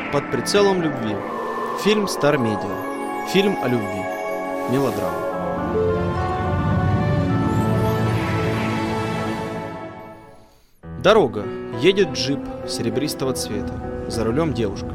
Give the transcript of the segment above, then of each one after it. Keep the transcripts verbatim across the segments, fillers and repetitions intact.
Под прицелом любви. Фильм Стар Медиа. Фильм о любви. Мелодрама. Дорога. Едет джип серебристого цвета. За рулем девушка.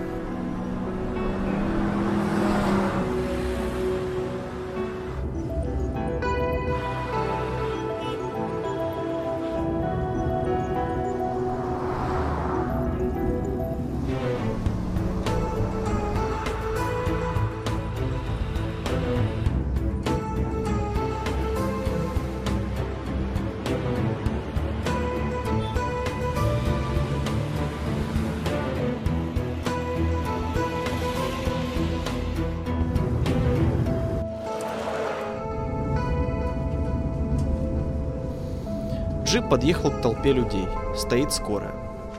Джип подъехал к толпе людей. Стоит скорая.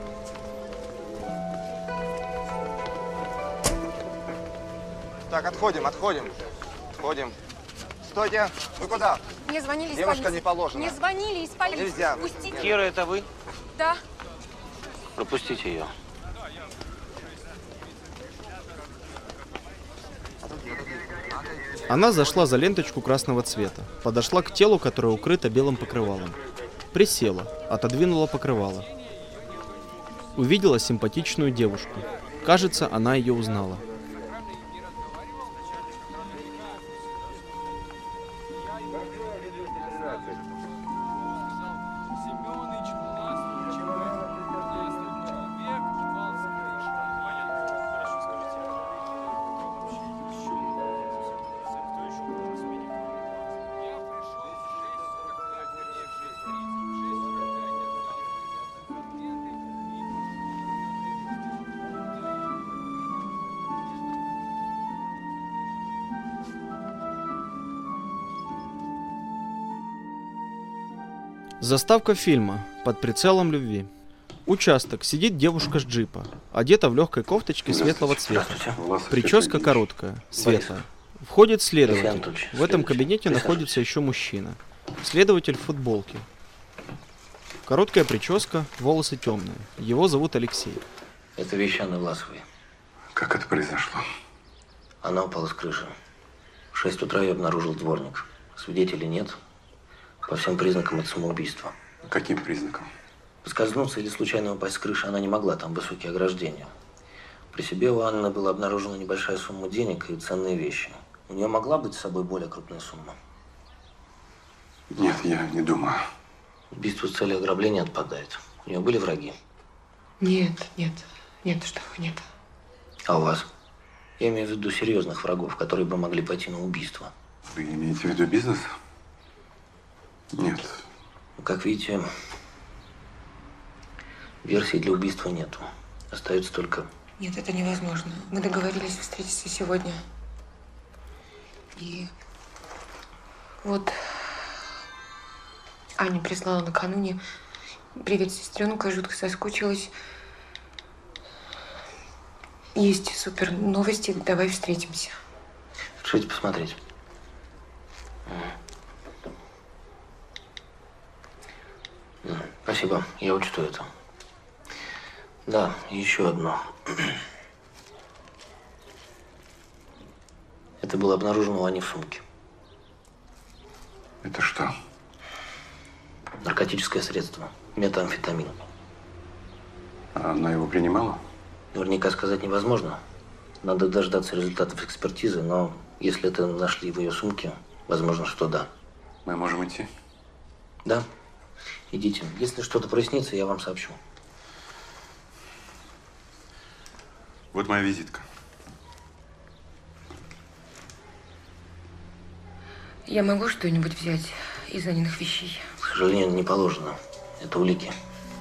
Так, отходим, отходим. Отходим. Стойте. Вы куда? Мне звонили из Девушка, полиции. не положено. Мне звонили из полиции. Нельзя. Пустите. Кира, это вы? Да. Пропустите ее. Она зашла за ленточку красного цвета, подошла к телу, которое укрыто белым покрывалом. Присела, отодвинула покрывало. Увидела симпатичную девушку. Кажется, она ее узнала. Заставка фильма «Под прицелом любви». Участок. Сидит девушка с джипа, одета в легкой кофточке светлого цвета. Прическа короткая, светлая. Входит следователь. В этом кабинете находится еще мужчина. Следователь в футболке. Короткая прическа, волосы темные. Его зовут Алексей. Это вещи Анны Власовой. Как это произошло? Она упала с крыши. В шесть утра ее обнаружил дворник. Свидетелей нет. По всем признакам это самоубийство. Каким признаком? Поскользнуться или случайно упасть с крыши она не могла, там высокие ограждения. При себе у Анны была обнаружена небольшая сумма денег и ценные вещи. У нее могла быть с собой более крупная сумма? Нет, я не думаю. Убийство с целью ограбления отпадает. У нее были враги? Нет, нет, нет, что вы, нет. А у вас? Я имею в виду серьезных врагов, которые бы могли пойти на убийство. Вы имеете в виду бизнес? Нет. Как видите, версий для убийства нету. Остается только... Нет, это невозможно. Мы договорились встретиться сегодня. И вот Аня прислала накануне. Привет, сестренка, жутко соскучилась. Есть супер новости, давай встретимся. Решите посмотреть. Спасибо, я учту это. Да, еще одно. Это было обнаружено у Ани в сумке. Это что? Наркотическое средство. Метамфетамин. А она его принимала? Наверняка сказать невозможно. Надо дождаться результатов экспертизы, но если это нашли в ее сумке, возможно, что да. Мы можем идти? Да. Идите. Если что-то прояснится, я вам сообщу. Вот моя визитка. Я могу что-нибудь взять из Аниных вещей? К сожалению, не положено. Это улики.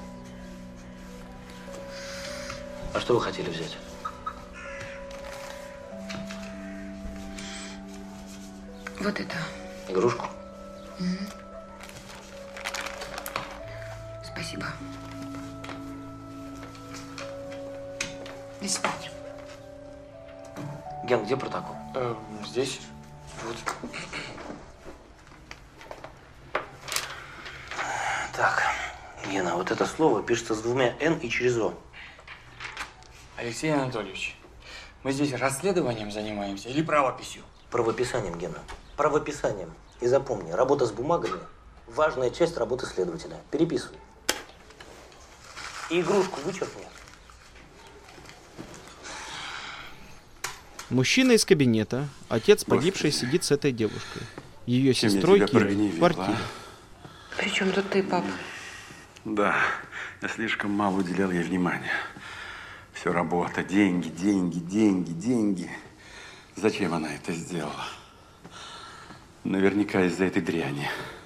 А что вы хотели взять? Вот это. Игрушку? Угу. Спасибо. До свидания. Ген, где протокол? Э, здесь. Вот. Так, Гена, вот это слово пишется с двумя «н» и через «о». Алексей Анатольевич, мы здесь расследованием занимаемся или правописью? Правописанием, Гена. Правописанием. И запомни, работа с бумагами – важная часть работы следователя. Переписывай. И игрушку вычеркни. Мужчина из кабинета, отец погибшей, сидит с этой девушкой. Ее Чем я сестрой тебя Кирой прогневил, в квартире. а? При чем тут ты, пап? Да, я слишком мало уделял ей внимания. Все работа, деньги, деньги, деньги, деньги. Зачем она это сделала? Наверняка из-за этой дряни.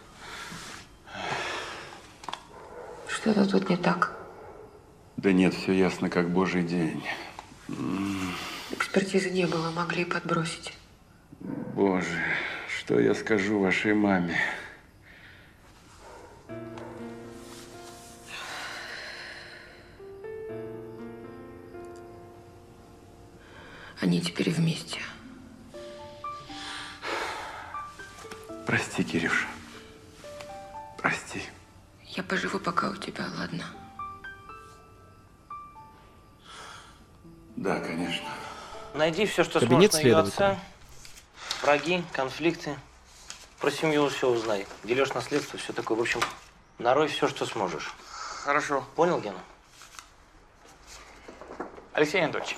Что-то тут не так. Да нет, все ясно, как божий день. Экспертизы не было, могли и подбросить. Боже, что я скажу вашей маме? Они теперь вместе. Прости, Кирюш. Прости. Я поживу пока у тебя, ладно? Да, конечно. Найди все, что Кабинет сможешь на ее следователя. отца. Враги, конфликты. Про семью все узнай. Дележ наследство, все такое. В общем, нарой все, что сможешь. Хорошо. Понял, Гена? Алексей Анатольевич,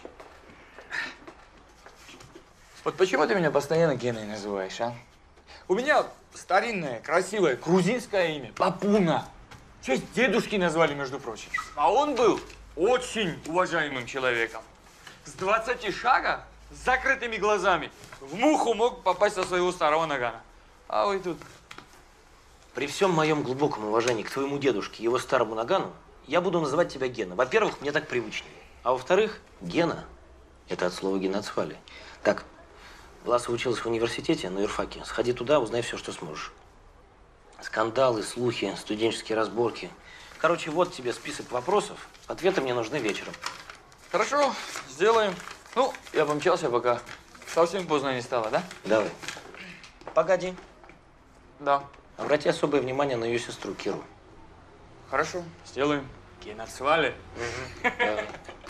вот почему ты меня постоянно Геной называешь, а? У меня старинное, красивое, грузинское имя. Папуна. В честь дедушки назвали, между прочим. А он был очень уважаемым человеком. С двадцати шага, с закрытыми глазами, в муху мог попасть со своего старого нагана. А вы тут... При всем моем глубоком уважении к твоему дедушке, его старому нагану, я буду называть тебя Гена. Во-первых, мне так привычнее. А во-вторых, Гена – это от слова геноцвали. Так, Власова училась в университете на юрфаке. Сходи туда, узнай все, что сможешь. Скандалы, слухи, студенческие разборки. Короче, вот тебе список вопросов. Ответы мне нужны вечером. Хорошо, сделаем. Ну, я помчался, пока совсем поздно не стало, да? Давай. Погоди. Да. Обрати особое внимание на ее сестру Киру. Хорошо, сделаем. Геноцвали. Давай.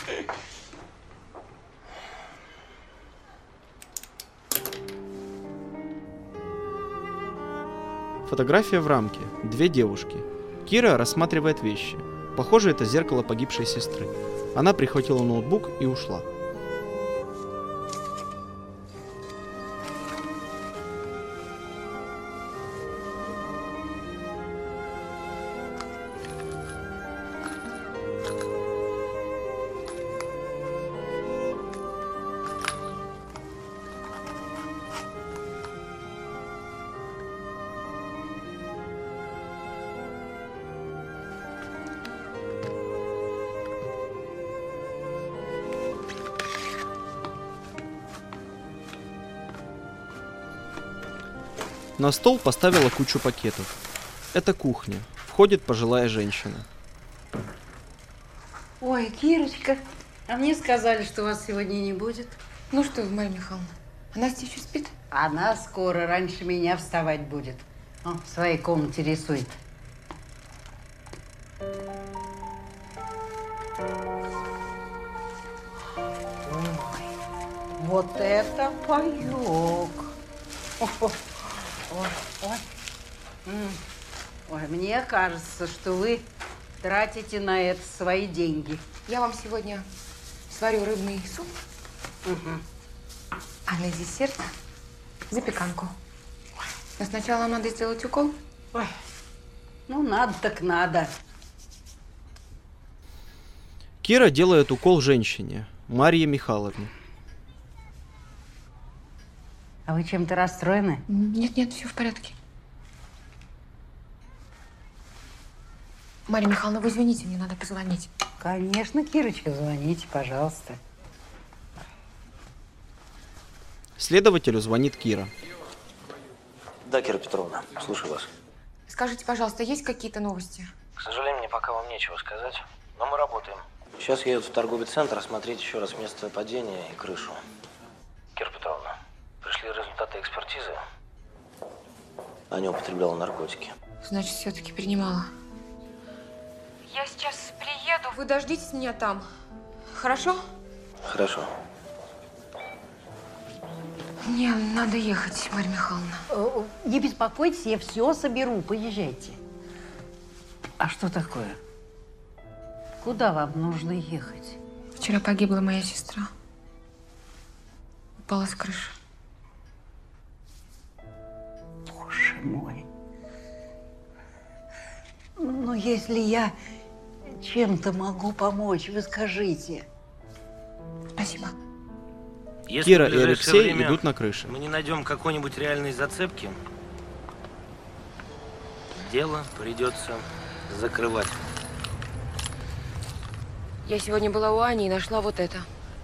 Фотография в рамке. Две девушки. Кира рассматривает вещи. Похоже, это зеркало погибшей сестры. Она прихватила ноутбук и ушла. На стол поставила кучу пакетов. Это кухня. Входит пожилая женщина. Ой, Кирочка, а мне сказали, что вас сегодня не будет. Ну что вы, Марья Михайловна, а Настя еще спит? Она скоро раньше меня вставать будет. О, в своей комнате рисует. Ой, вот это паёк. Ой, ой. М. Ой, мне кажется, что вы тратите на это свои деньги. Я вам сегодня сварю рыбный суп, Угу. а на десерт запеканку. Но сначала вам надо сделать укол. Ой, ну надо так надо. Кира делает укол женщине, Марье Михайловне. А вы чем-то расстроены? Нет-нет, все в порядке. Марья Михайловна, вы извините, мне надо позвонить. Конечно, Кирочка, звоните, пожалуйста. Следователю звонит Кира. Да, Кира Петровна, слушаю вас. Скажите, пожалуйста, есть какие-то новости? К сожалению, мне пока вам нечего сказать, но мы работаем. Сейчас я еду в торговый центр осмотреть еще раз место падения и крышу. Кира Петровна, пришли результаты экспертизы. Аня употребляла наркотики. Значит, все-таки принимала. Я сейчас приеду. Вы дождитесь меня там. Хорошо? Хорошо. Мне надо ехать, Марья Михайловна. Не беспокойтесь, я все соберу. Поезжайте. А что такое? Куда вам нужно ехать? Вчера погибла моя сестра. Упала с крыши. Боже мой. Ну, если я чем-то могу помочь, вы скажите. Спасибо. Если Кира в и ближайшее Алексей время идут на крыше. мы не найдем какой-нибудь реальной зацепки, дело придется закрывать. Я сегодня была у Ани и нашла вот это.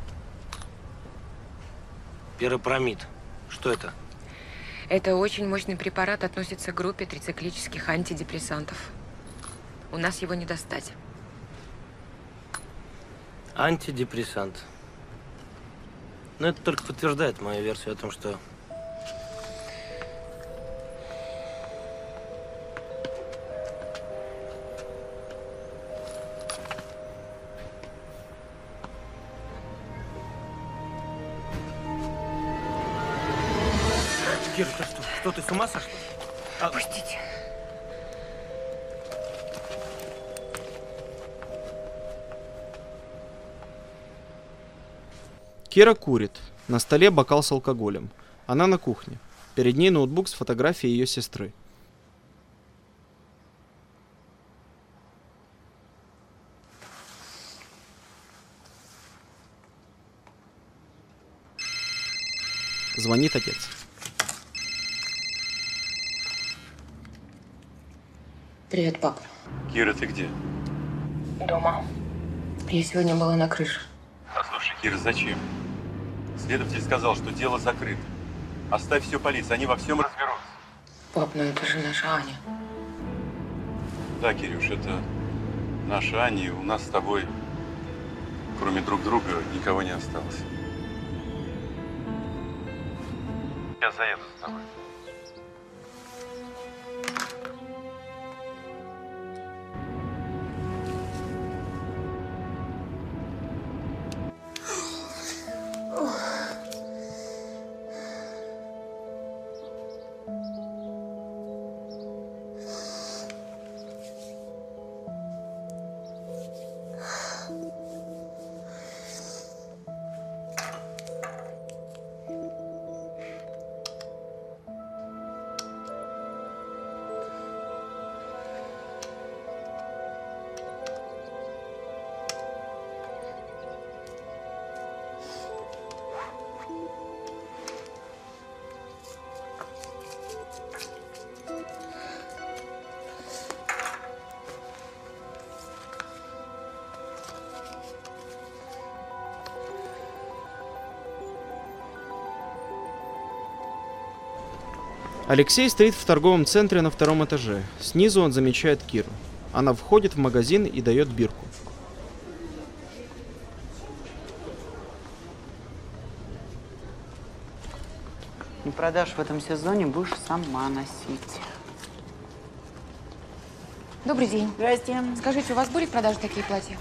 Пиропромид. Что это? Это очень мощный препарат, относится к группе трициклических антидепрессантов. У нас его не достать. Антидепрессант. Но это только подтверждает мою версию о том, что Кира, ты что? Что, ты с ума сошла? А... Пустите. Кира курит. На столе бокал с алкоголем. Она на кухне. Перед ней ноутбук с фотографией ее сестры. Звонит отец. Привет, пап. Кира, ты где? Дома. Я сегодня была на крыше. Послушай, Кира, зачем? Следователь сказал, что дело закрыто. Оставь все полиции, они во всем разберутся. Пап, ну это же наша Аня. Да, Кирюш, это наша Аня, и у нас с тобой, кроме друг друга, никого не осталось. Я заеду за тобой. Алексей стоит в торговом центре на втором этаже. Снизу он замечает Киру. Она входит в магазин и дает бирку. Не продашь в этом сезоне, будешь сама носить. Добрый день. Здрасте. Скажите, у вас были в продаже такие платья?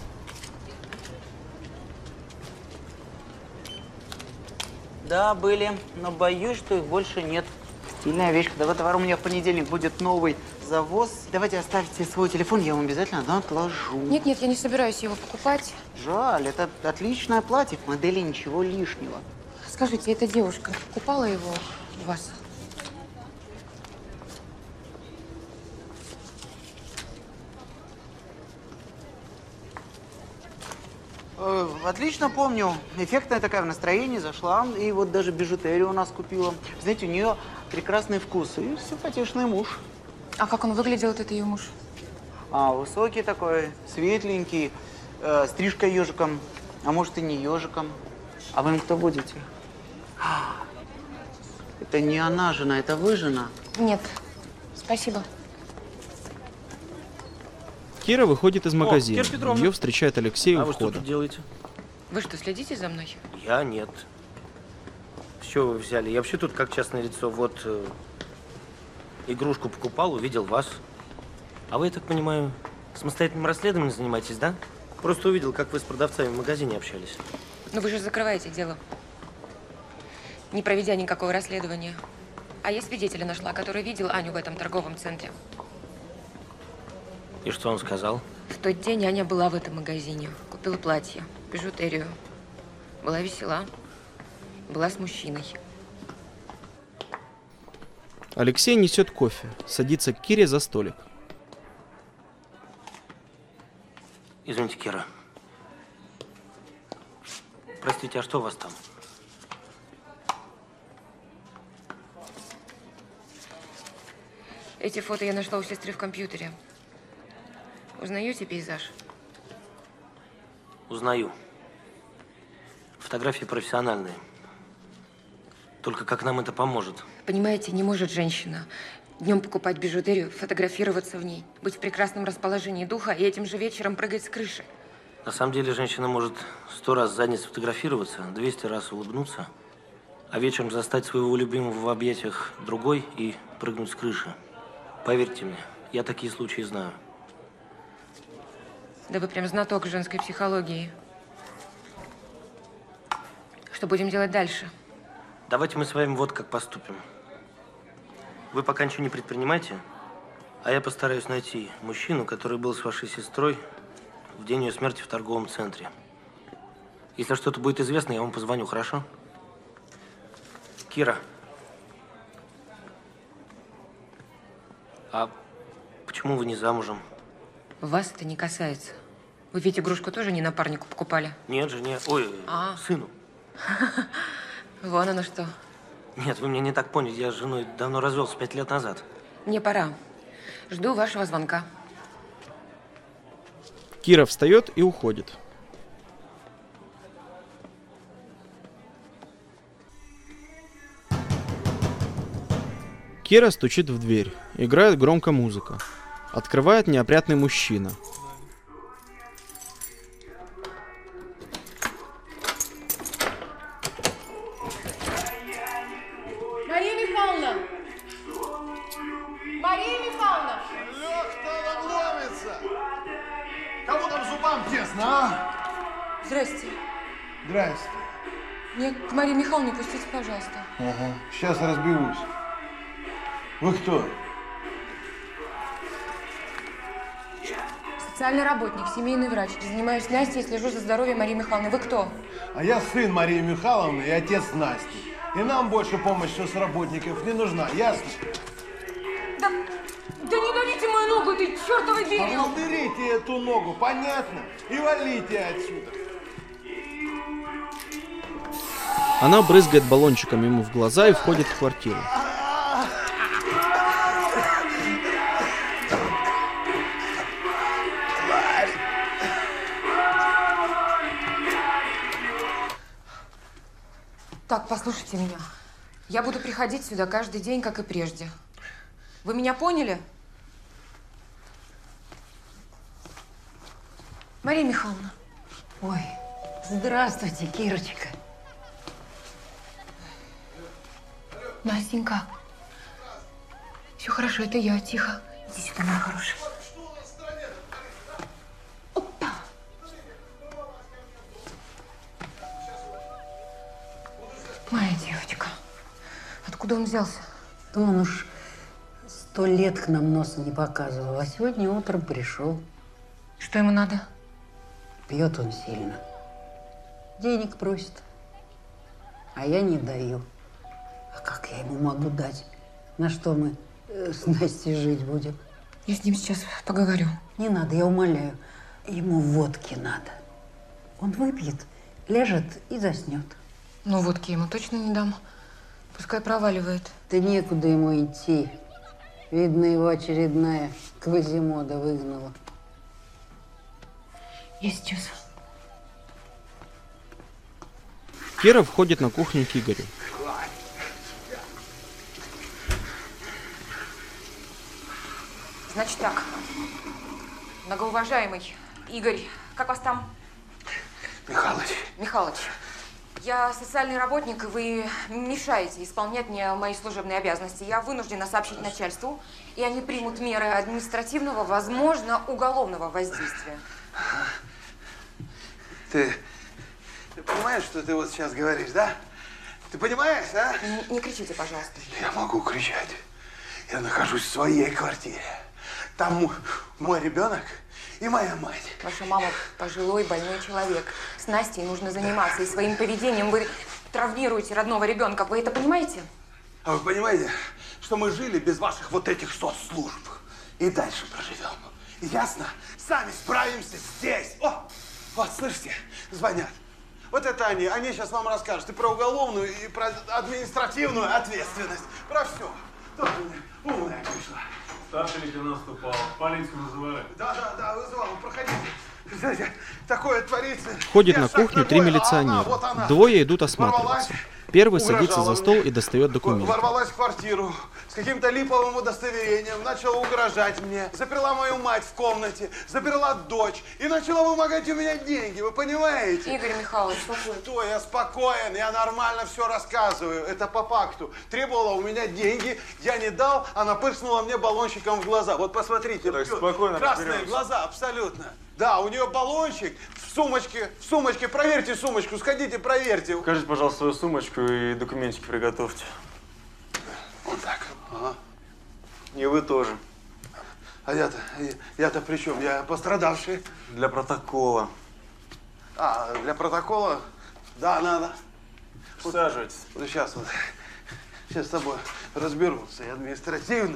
Да, были, но боюсь, что их больше нет. Стильная вещь. Когда товар у меня в понедельник будет новый завоз. Давайте оставьте свой телефон, я вам обязательно отложу. Нет, нет, я не собираюсь его покупать. Жаль, это отличное платье, в модели ничего лишнего. Скажите, эта девушка покупала его у вас? Э, отлично помню. Эффектная такая, в настроении зашла. И вот даже бижутерию у нас купила. Знаете, у нее прекрасный вкус и симпатичный муж. А как он выглядел, этот ее муж? А, высокий такой, светленький, э, стрижка ежиком, а может и не ежиком. А вы им кто будете? Это не она жена, это вы жена? Нет, спасибо. Кира выходит из магазина. О, Кира Петровна. Ее встречает Алексей у А вы что входа. тут делаете? Вы что, следите за мной? Я нет. С чего вы взяли? Я вообще тут как частное лицо. Вот э, игрушку покупал, увидел вас. А вы, я так понимаю, самостоятельным расследованием занимаетесь, да? Просто увидел, как вы с продавцами в магазине общались. Но вы же закрываете дело, не проведя никакого расследования. А я свидетеля нашла, который видел Аню в этом торговом центре. И что он сказал? В тот день Аня была в этом магазине. Купила платье, бижутерию. Была весела. Была с мужчиной. Алексей несет кофе, садится к Кире за столик. Извините, Кира. Простите, а что у вас там? Эти фото я нашла у сестры в компьютере. Узнаете пейзаж? Узнаю. Фотографии профессиональные. Только как нам это поможет? Понимаете, не может женщина днем покупать бижутерию, фотографироваться в ней, быть в прекрасном расположении духа и этим же вечером прыгать с крыши. На самом деле женщина может сто раз за день сфотографироваться, двести раз улыбнуться, а вечером застать своего любимого в объятиях другой и прыгнуть с крыши. Поверьте мне, я такие случаи знаю. Да вы прям знаток женской психологии. Что будем делать дальше? Давайте мы с вами вот как поступим. Вы пока ничего не предпринимайте, а я постараюсь найти мужчину, который был с вашей сестрой в день ее смерти в торговом центре. Если что-то будет известно, я вам позвоню, хорошо? Кира. А почему вы не замужем? Вас это не касается. Вы ведь игрушку тоже не напарнику покупали? Нет, жене. Ой, а. сыну. Вон оно что. Нет, вы меня не так поняли. Я с женой давно развелся, пять лет назад. Мне пора. Жду вашего звонка. Кира встает и уходит. Кира стучит в дверь. Играет громко музыка. Открывает неопрятный мужчина. Мария Михайловна! Мария Михайловна! Лёг-то обломится! Кому там зубам тесно, а? Здрасте. Здрасте. Мне к Марии Михайловне пустите, пожалуйста. Ага, сейчас разберусь. Вы кто? Социальный работник, семейный врач. Занимаюсь Настей и слежу за здоровьем Марии Михайловны. Вы кто? А я сын Марии Михайловны и отец Насти. И нам больше помощь соцработников не нужна, ясно? Да, да не давите мою ногу этой чертовой дверью! А уберите эту ногу, понятно? И валите отсюда. Она брызгает баллончиком ему в глаза и входит в квартиру. Так, послушайте меня. Я буду приходить сюда каждый день, как и прежде. Вы меня поняли? Мария Михайловна. Ой, здравствуйте, Кирочка. Настенька. Все хорошо, это я, тихо. Иди сюда, моя хорошая. Опа. Моя девочка. Откуда он взялся? Да он уж сто лет к нам носа не показывал, а сегодня утром пришел. Что ему надо? Пьет он сильно. Денег просит. А я не даю. А как я ему могу дать? На что мы э, с Настей жить будем? Я с ним сейчас поговорю. Не надо, я умоляю. Ему водки надо. Он выпьет, ляжет и заснет. Ну, водки ему точно не дам. Пускай проваливает. Да некуда ему идти. Видно, его очередная Квазимода выгнала. Я сейчас. Кира входит на кухню к Игорю. Значит так. Многоуважаемый Игорь, как вас там? Михалыч. Михалыч. Я социальный работник, и вы мешаете исполнять мне мои служебные обязанности. Я вынуждена сообщить начальству, и они примут меры административного, возможно, уголовного воздействия. Ты понимаешь, что ты вот сейчас говоришь, да? Ты понимаешь, да? Не, не кричите, пожалуйста. Я могу кричать. Я нахожусь в своей квартире. Там мой ребенок и моя мать. Ваша мама пожилой, больной человек. С Настей нужно заниматься. И своим поведением вы травмируете родного ребенка. Вы это понимаете? А вы понимаете, что мы жили без ваших вот этих соцслужб? И дальше проживем. Ясно? Сами справимся здесь. О, вот, слышите, звонят. Вот это они. Они сейчас вам расскажут и про уголовную, и про административную ответственность. Про все. Тоже умная пришла. Старший лейтенант Ступал. Полицию вызывали? Да, да, да, вызывал. Проходите. Знаете, такое творится. Входит на кухню три милиционера. Вот она. Двое идут осматриваться. Первый садится за стол и достает документы. Ворвалась в квартиру с каким-то липовым удостоверением, начала угрожать мне, заперла мою мать в комнате, заперла дочь и начала вымогать у меня деньги, вы понимаете? Игорь Михайлович, спокойно. Что, я спокоен, я нормально все рассказываю, это по факту. Требовала у меня деньги, я не дал, она пырснула мне баллончиком в глаза. Вот посмотрите, так, спокойно красные разберемся. глаза, абсолютно. Да, у нее баллончик в сумочке, в сумочке, проверьте сумочку, сходите, проверьте. Покажите, пожалуйста, свою сумочку и документики приготовьте. Вот так. Ага. И вы тоже. А я-то, я-то при чем? Я пострадавший. Для протокола. А, для протокола? Да, надо. Усаживайтесь. Вот сейчас вот, сейчас с тобой разберутся и административно.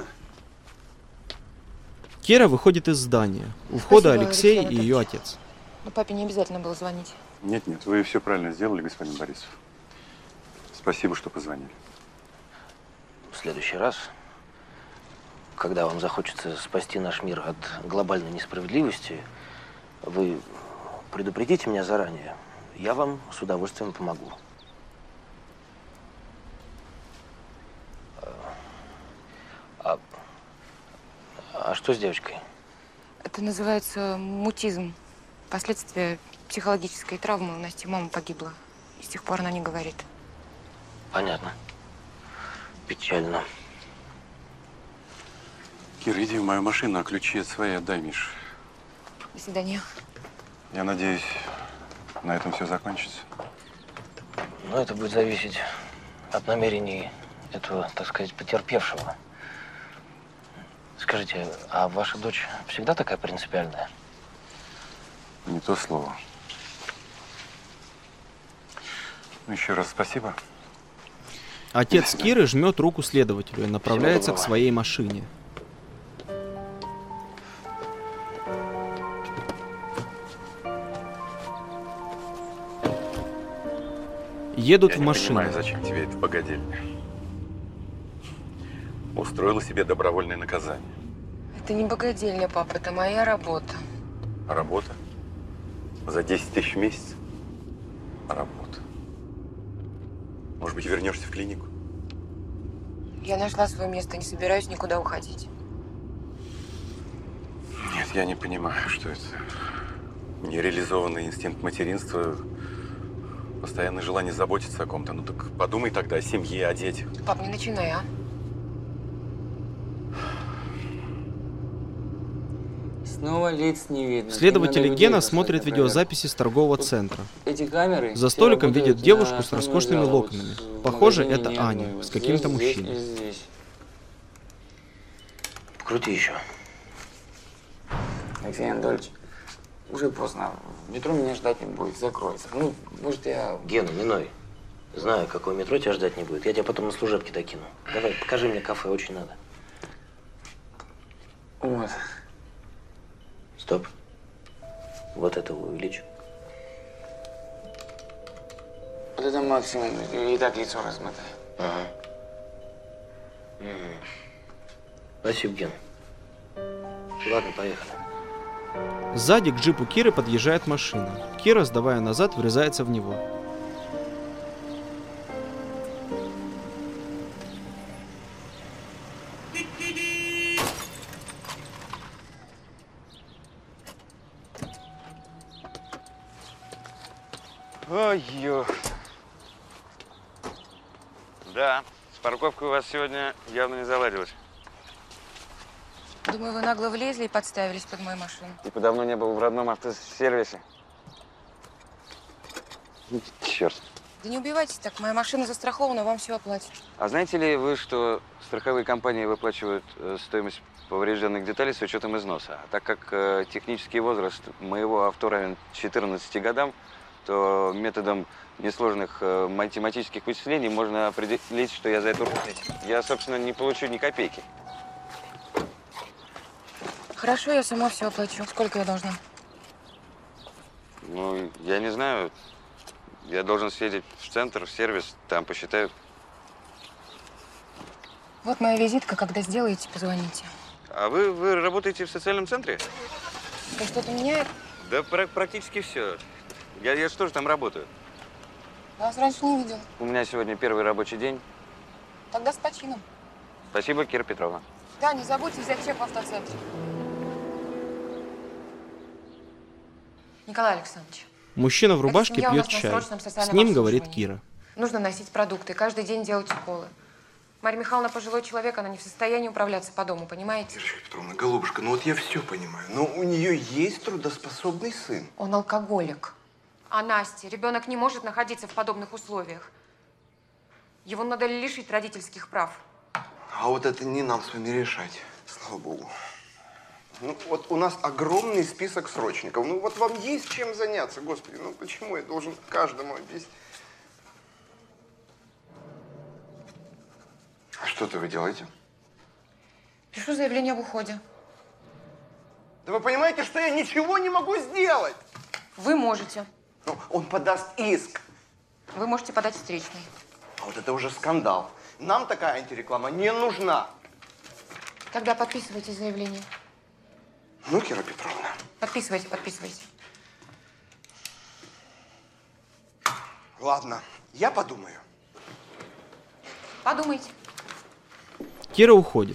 Кира выходит из здания. У входа Спасибо, Алексей Алексей и ее отец. Но папе не обязательно было звонить. Нет, нет, вы все правильно сделали, господин Борисов. Спасибо, что позвонили. В следующий раз, когда вам захочется спасти наш мир от глобальной несправедливости, вы предупредите меня заранее. Я вам с удовольствием помогу. А, а что с девочкой? Это называется мутизм. Последствия психологической травмы. У Насти мама погибла. И с тех пор она не говорит. Понятно. Печально. Кира, иди в мою машину, а ключи от своей отдай, Миш. До свидания. Я надеюсь, на этом все закончится. Но это будет зависеть от намерений этого, так сказать, потерпевшего. Скажите, а ваша дочь всегда такая принципиальная? Не то слово. Ну, еще раз спасибо. Отец Киры жмет руку следователю и направляется к своей машине. Едут Я в не машину. понимаю, зачем тебе это богадельня. Устроила себе добровольное наказание. Это не богадельня, папа, это моя работа. А работа? За десять тысяч в месяц? А работа? Может быть, вернешься в клинику? Я нашла свое место, не собираюсь никуда уходить. Нет, я не понимаю, что это. Нереализованный инстинкт материнства, постоянное желание заботиться о ком-то. Ну так подумай тогда о семье, о детях. Пап, не начинай, а? Снова лиц не видно. Следователь Гена смотрит видеозаписи с торгового центра. Эти камеры За столиком все видит работают девушку на с основной роскошными зал. локонами. Вот Похоже, в магазине это ни Аня одной. Вот с каким-то здесь, мужчиной. здесь и здесь. Крути еще. Алексей Анатольевич, уже поздно. В метро меня ждать не будет, закроется. Ну, может, я… Гена, не ной. Знаю, какое метро тебя ждать не будет. Я тебя потом на служебке докину. Давай, покажи мне кафе, очень надо. Вот. Стоп. Вот это увеличь. Вот это максимум. И так лицо размытое. Ага. М. Спасибо, Ген. Ладно, поехали. Сзади к джипу Киры подъезжает машина. Кира, сдавая назад, врезается в него. Ой-ё. Да, с парковкой у вас сегодня явно не заладилось. Думаю, вы нагло влезли и подставились под мою машину. Типа давно не был в родном автосервисе. черт. Да не убивайтесь так, моя машина застрахована, вам все оплатят. А знаете ли вы, что страховые компании выплачивают э, стоимость поврежденных деталей с учетом износа? А так как э, технический возраст моего авто равен четырнадцати годам, то методом несложных э, математических вычислений можно определить, что я за эту я, собственно, не получу ни копейки. Хорошо, я сама все оплачу. Сколько я должна? Ну, я не знаю. Я должен съездить в центр, в сервис, там посчитают. Вот моя визитка, когда сделаете, позвоните. А вы, вы работаете в социальном центре? Это что-то меняет? Да пр практически все. Я, я что же там работаю? Я вас раньше не видел. У меня сегодня первый рабочий день. Тогда с почином. Спасибо, Кира Петровна. Да, не забудьте взять чек в автоцентре. Николай Александрович. Мужчина в рубашке Эта семья у пьет нас на чай. срочном С социальном ним говорит обслуживании. Кира. Нужно носить продукты, каждый день делать уколы. Марья Михайловна пожилой человек, она не в состоянии управляться по дому, понимаете? Ирочка Петровна, голубушка, ну вот я все понимаю, но у нее есть трудоспособный сын. Он алкоголик. А Настя, ребенок не может находиться в подобных условиях. Его надо лишить родительских прав. А вот это не нам с вами решать, слава богу. Ну, вот у нас огромный список срочников. Ну, вот вам есть чем заняться, господи. Ну, почему я должен каждому объяснить? А что-то вы делаете? Пишу заявление об уходе. Да вы понимаете, что я ничего не могу сделать? Вы можете. Ну, он подаст иск. Вы можете подать встречный. А вот это уже скандал. Нам такая антиреклама не нужна. Тогда подписывайте заявление. Ну, Кира Петровна. Подписывайте, подписывайте. Ладно, я подумаю. Подумайте. Кира уходит.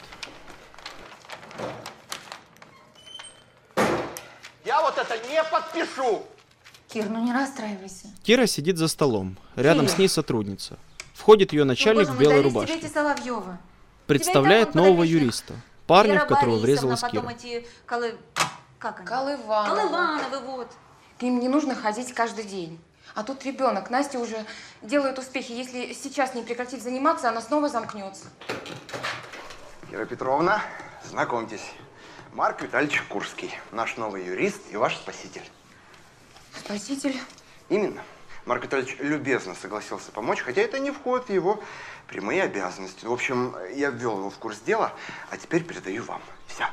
Я вот это не подпишу. Кир, ну не расстраивайся. Кира сидит за столом. Рядом Кира. с ней сотрудница. Входит ее начальник Ой, в боже мой, белой Дарья рубашке. Степетти Соловьева. Представляет Тебя и так нового он юриста. Парня, Вера в которого Борисовна, врезалась потом Кира. эти колы... Как они? Колывановы. Колывановы, вот. К ним не нужно ходить каждый день. А тут ребенок. Настя уже делает успехи. Если сейчас не прекратить заниматься, она снова замкнется. Кира Петровна, знакомьтесь. Марк Витальевич Курский. Наш новый юрист и ваш спаситель. Спаситель? Именно. Марк Витальевич любезно согласился помочь, хотя это не входит в его прямые обязанности. В общем, я ввел его в курс дела, а теперь передаю вам. Все.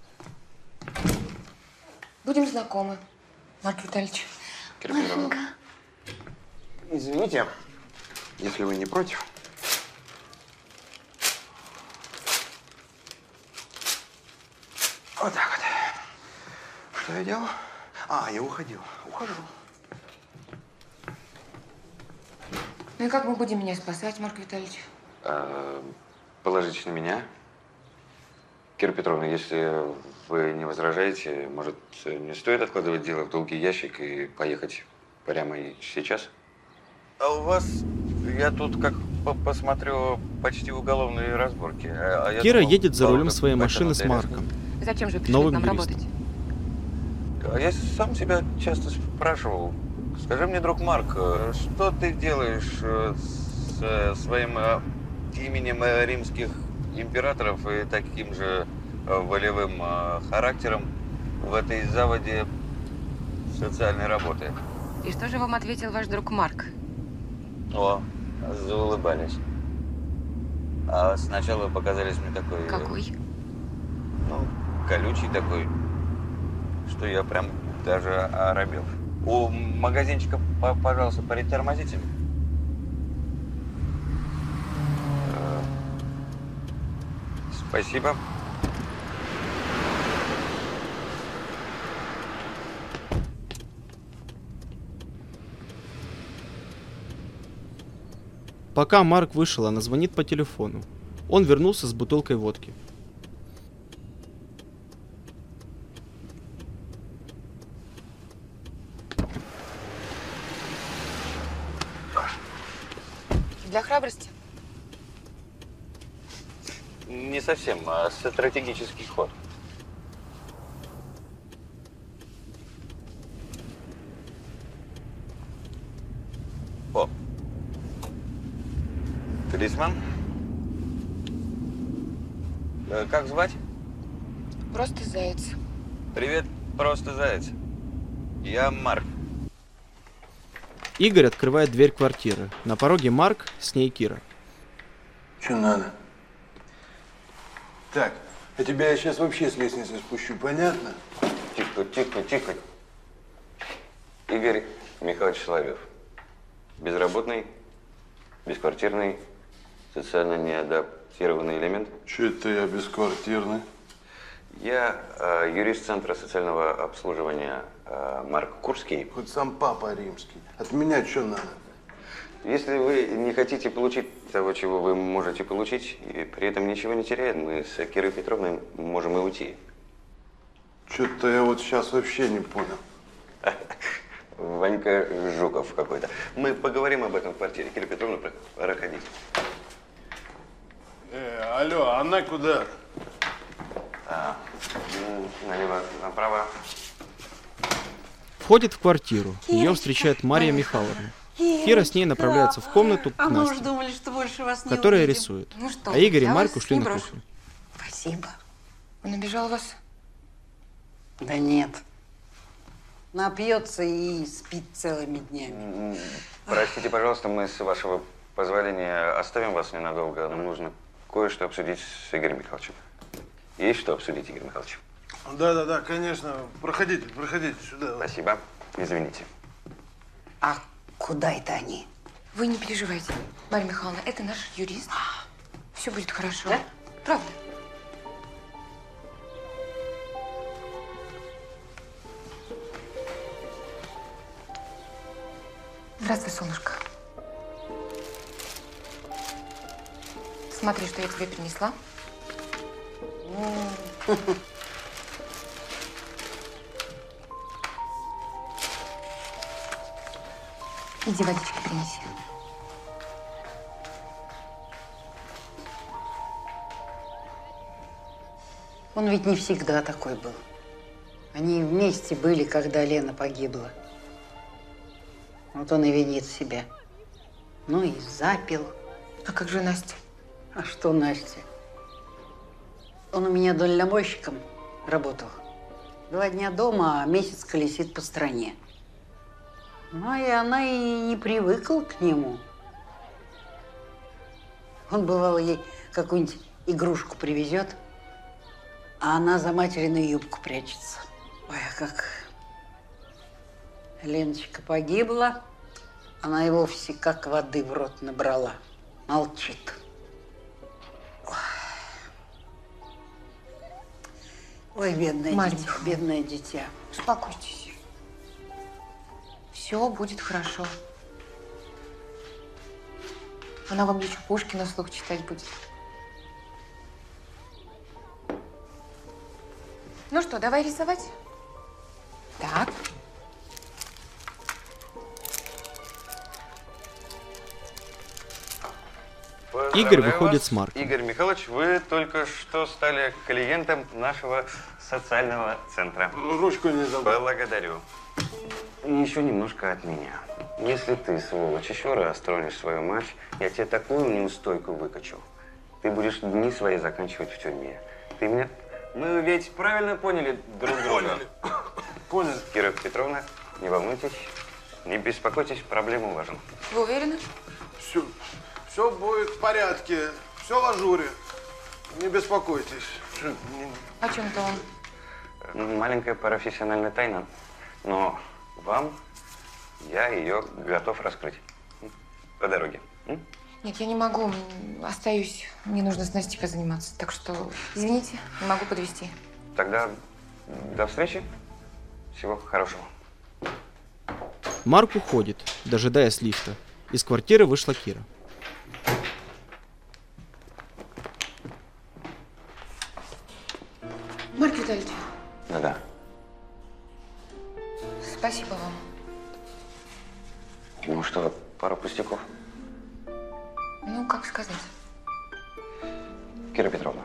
Будем знакомы, Марк Витальевич. Кира Петровна. Извините, если вы не против. Вот так вот. Что я делал? А, я уходил. Ухожу. Ну и как мы будем меня спасать, Марк Витальевич? А, положитесь на меня. Кира Петровна, если вы не возражаете, может, не стоит откладывать дело в долгий ящик и поехать прямо и сейчас? А у вас, я тут как по посмотрю, почти уголовные разборки. А, а я Кира думал, едет за рулем Павлов своей машины с потянут Марком. Зачем же пришли Новым к нам юристом. работать? А я сам себя часто спрашивал. Скажи мне, друг Марк, что ты делаешь с э, своим э, именем э, римских императоров и таким же э, волевым э, характером в этой заводе социальной работы? И что же вам ответил ваш друг Марк? О, заулыбались. А сначала показались мне такой... Какой? Ну, колючий такой, что я прям даже оробел. У магазинчика, пожалуйста, притормозите. Спасибо. Пока Марк вышел, она звонит по телефону. Он вернулся с бутылкой водки. Для храбрости? Не совсем, а стратегический ход. О, Талисман? Э, Как звать? Просто заяц. Привет, просто заяц. Я Марк. Игорь открывает дверь квартиры. На пороге Марк, с ней Кира. Что надо? Так, а тебя я сейчас вообще с лестницы спущу, понятно? Тихо, тихо, тихо. Игорь Михайлович Соловьев. Безработный, бесквартирный, социально неадаптированный элемент. Что это я бесквартирный? Я э, юрист Центра социального обслуживания э, Марк Курский. Хоть сам папа римский. От меня что надо? Если вы не хотите получить того, чего вы можете получить, и при этом ничего не теряет, мы с Кирой Петровной можем и уйти. Что-то я вот сейчас вообще не понял. Ванька Жуков какой-то. Мы поговорим об этом в квартире. Кира Петровна, проходите. Э, алло, она куда? А, налево, направо. Входит в квартиру. Ее встречает Мария Михайловна. Кира с ней направляется в комнату к А мы уж Насте, думали, что больше вас не которая увидим. рисует. Ну что, А Игорь и я Марк вас ушли не на брошу. кухню. Спасибо. Он обижал вас? Да нет. Напьется и спит целыми днями. Простите, пожалуйста, мы, с вашего позволения, оставим вас ненадолго. Нам нужно кое-что обсудить с Игорем Михайловичем. Есть что обсудить, Игорь Михайлович? Да-да-да, конечно. Проходите, проходите сюда. Спасибо. Извините. А куда это они? Вы не переживайте, Марья Михайловна, это наш юрист. Все будет хорошо. Да? Правда. Здравствуй, солнышко. Смотри, что я тебе принесла. Иди водички принеси. Он ведь не всегда такой был. Они вместе были, когда Лена погибла. Вот он и винит себя. Ну и запил. А как же Настя? А что Настя? Он у меня дальнобойщиком работал. Два дня дома, а месяц колесит по стране. Ну, и она и не привыкла к нему. Он, бывало, ей какую-нибудь игрушку привезет, а она за материную юбку прячется. Ой, а как Леночка погибла, она и вовсе как воды в рот набрала. Молчит. Ой, бедное Марья дитя, бедное дитя. Успокойтесь. Все будет хорошо. Она вам еще Пушкина вслух читать будет. Ну что, давай рисовать? Так. Игорь выходит вас, с Марком. Игорь Михайлович, вы только что стали клиентом нашего социального центра. Ручку не забыл. Благодарю. Еще немножко от меня. Если ты, сволочь, еще раз тронешь свою мать, я тебе такую неустойку выкачу. Ты будешь дни свои заканчивать в тюрьме. Ты меня... Мы ведь правильно поняли друг друга? Поняли. Поняли. Кира Петровна, не волнуйтесь, не беспокойтесь, проблему уважен. Вы уверены? Все, все будет в порядке. Все в ажуре. Не беспокойтесь. О чем-то он? Маленькая профессиональная тайна, но вам я ее готов раскрыть по дороге. М? Нет, я не могу. Остаюсь. Мне нужно с Настей позаниматься. Так что, извините, не могу подвести. Тогда до встречи. Всего хорошего. Марк уходит, дожидаясь лифта. Из квартиры вышла Кира. Марк Витальевич, Да-да. спасибо вам. Ну что, пару пустяков. Ну, как сказать. Кира Петровна,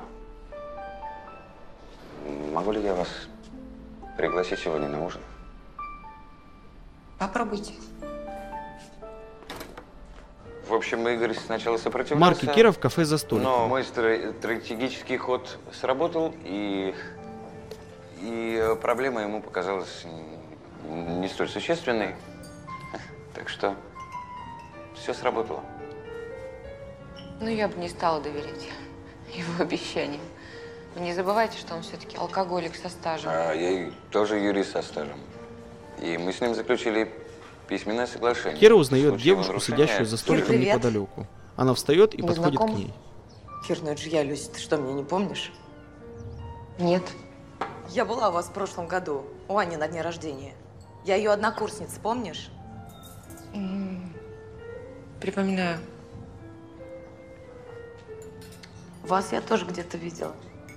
могу ли я вас пригласить сегодня на ужин? Попробуйте. В общем, Игорь сначала сопротивлялся. Марк и Кира в кафе за столиком. Но мой стратегический ход сработал, и, и проблема ему показалась не столь существенной. Так что все сработало. Ну, я бы не стала доверять его обещаниям. Вы не забывайте, что он все-таки алкоголик со стажем. А я тоже юрист со стажем. И мы с ним заключили письменное соглашение. Кира узнает девушку, сидящую за столиком Кир, неподалеку. Она встает и Не подходит знаком? к ней. Кир, ну это же я, Люся. Ты что, меня не помнишь? Нет. Я была у вас в прошлом году, у Ани на дне рождения. Я ее однокурсница, помнишь? М, Припоминаю. Вас я тоже где-то видела.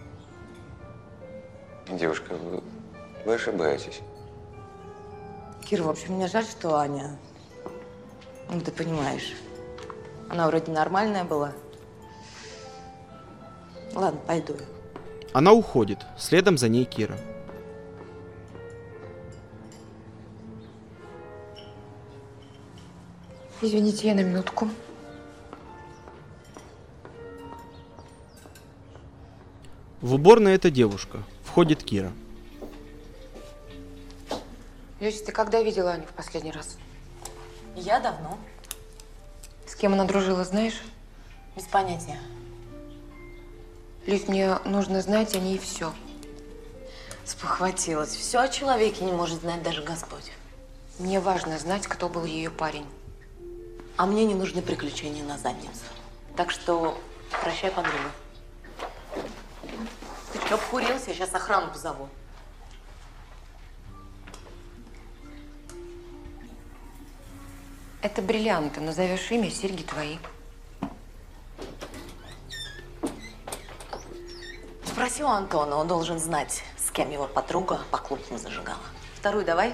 Девушка, вы, вы ошибаетесь. Кир, в общем, мне жаль, что Аня… Ну, ты понимаешь. Она вроде нормальная была. Ладно, пойду я. Она уходит, следом за ней Кира. Извините, я на минутку. В уборной эта девушка. Входит Кира. Люся, ты когда видела Аню в последний раз? Я давно. С кем она дружила, знаешь? Без понятия. Люсь, мне нужно знать о ней все. Спохватилась. Все о человеке не может знать даже Господь. Мне важно знать, кто был ее парень. А мне не нужны приключения на задницу. Так что прощай, подруга. Ты что, обкурился? Я сейчас охрану позову. Это бриллианты. Назовешь имя, серьги твои. Спроси у Антона, он должен знать, с кем его подруга по клубу зажигала. Вторую давай.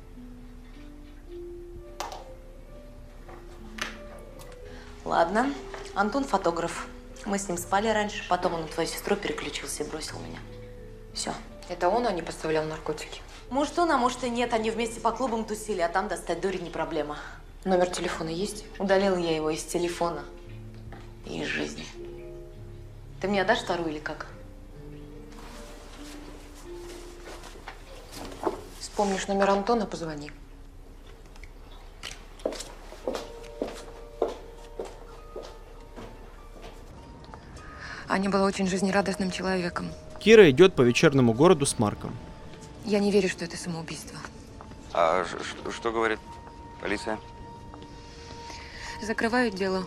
Ладно, Антон фотограф. Мы с ним спали раньше, потом он на твою сестру переключился и бросил меня. Все. Это он, а не поставлял наркотики? Может он, а может и нет. Они вместе по клубам тусили, а там достать дури не проблема. Номер телефона есть? Удалил я его из телефона и из жизни. Ты мне отдашь вторую или как? Вспомнишь номер Антона, позвони. Аня была очень жизнерадостным человеком. Кира идет по вечернему городу с Марком. Я не верю, что это самоубийство. А что, что говорит полиция? Закрывают дело.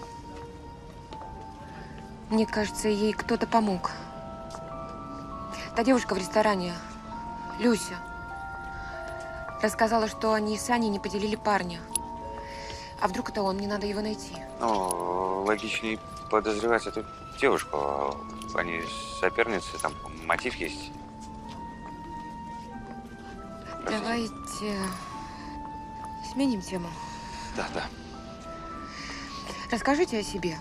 Мне кажется, ей кто-то помог. Та девушка в ресторане, Люся, рассказала, что они с Аней не поделили парня. А вдруг это он? Мне надо его найти. Ну, логичнее подозревать эту девушку. Они соперницы, там мотив есть. Давайте сменим тему. Да, да. Расскажите о себе.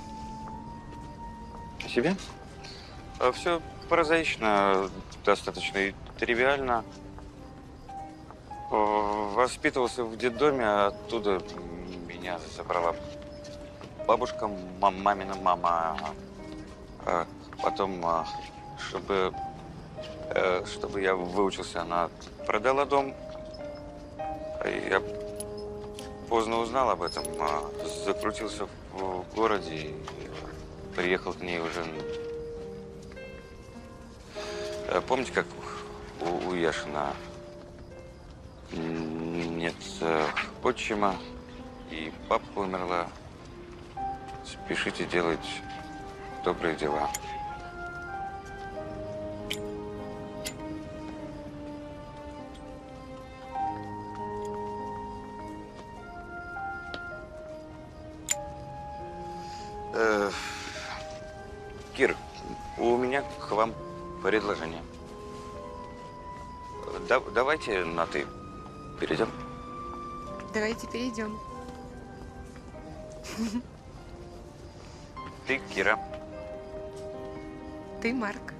О себе? Все прозаично, достаточно и тривиально. Воспитывался в детдоме, оттуда меня забрала бабушка, мамина мама. А потом, чтобы, чтобы я выучился, она продала дом. Я поздно узнал об этом, закрутился в городе и приехал к ней уже. Помните, как у, у Яшина нет отчима, и папа умерла? Спешите делать добрые дела. Э, Кир, у меня к вам предложение. Да, давайте на «ты» перейдем. Давайте перейдем. Ты, Кира. Ты, Марк.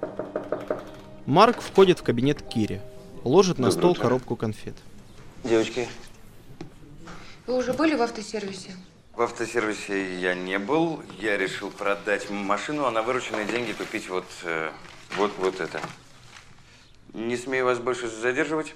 Марк входит в кабинет к Кире. Ложит на стол коробку конфет. Девочки. Вы уже были в автосервисе? В автосервисе я не был. Я решил продать машину, а на вырученные деньги купить вот, э, вот, вот это. Не смею вас больше задерживать.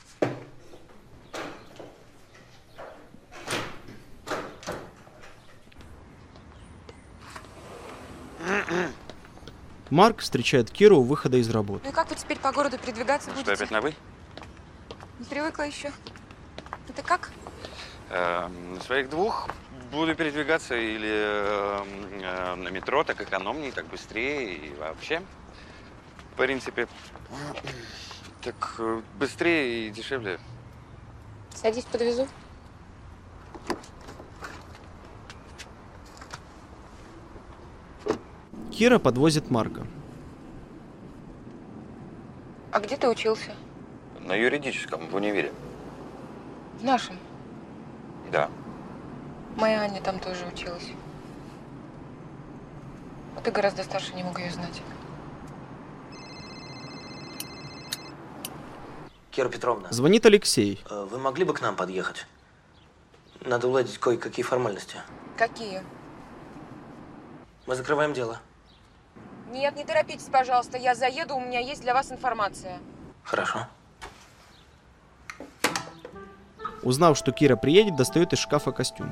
Марк встречает Киру у выхода из работы. Ну и как вы теперь по городу передвигаться Что, будете? опять на «вы»? Не привыкла еще. Это как? Э, на своих двух буду передвигаться или э, э, на метро, так экономнее, так быстрее и вообще. В принципе, так э, быстрее и дешевле. Садись, подвезу. Кира подвозит Марка. А где ты учился? На юридическом, в универе. В нашем. Да. Моя Аня там тоже училась. А ты гораздо старше, не мог ее знать. Кира Петровна. Звонит Алексей. Вы могли бы к нам подъехать? Надо уладить кое-какие формальности. Какие? Мы закрываем дело. Нет, не торопитесь, пожалуйста. Я заеду, у меня есть для вас информация. Хорошо. Узнав, что Кира приедет, достает из шкафа костюм.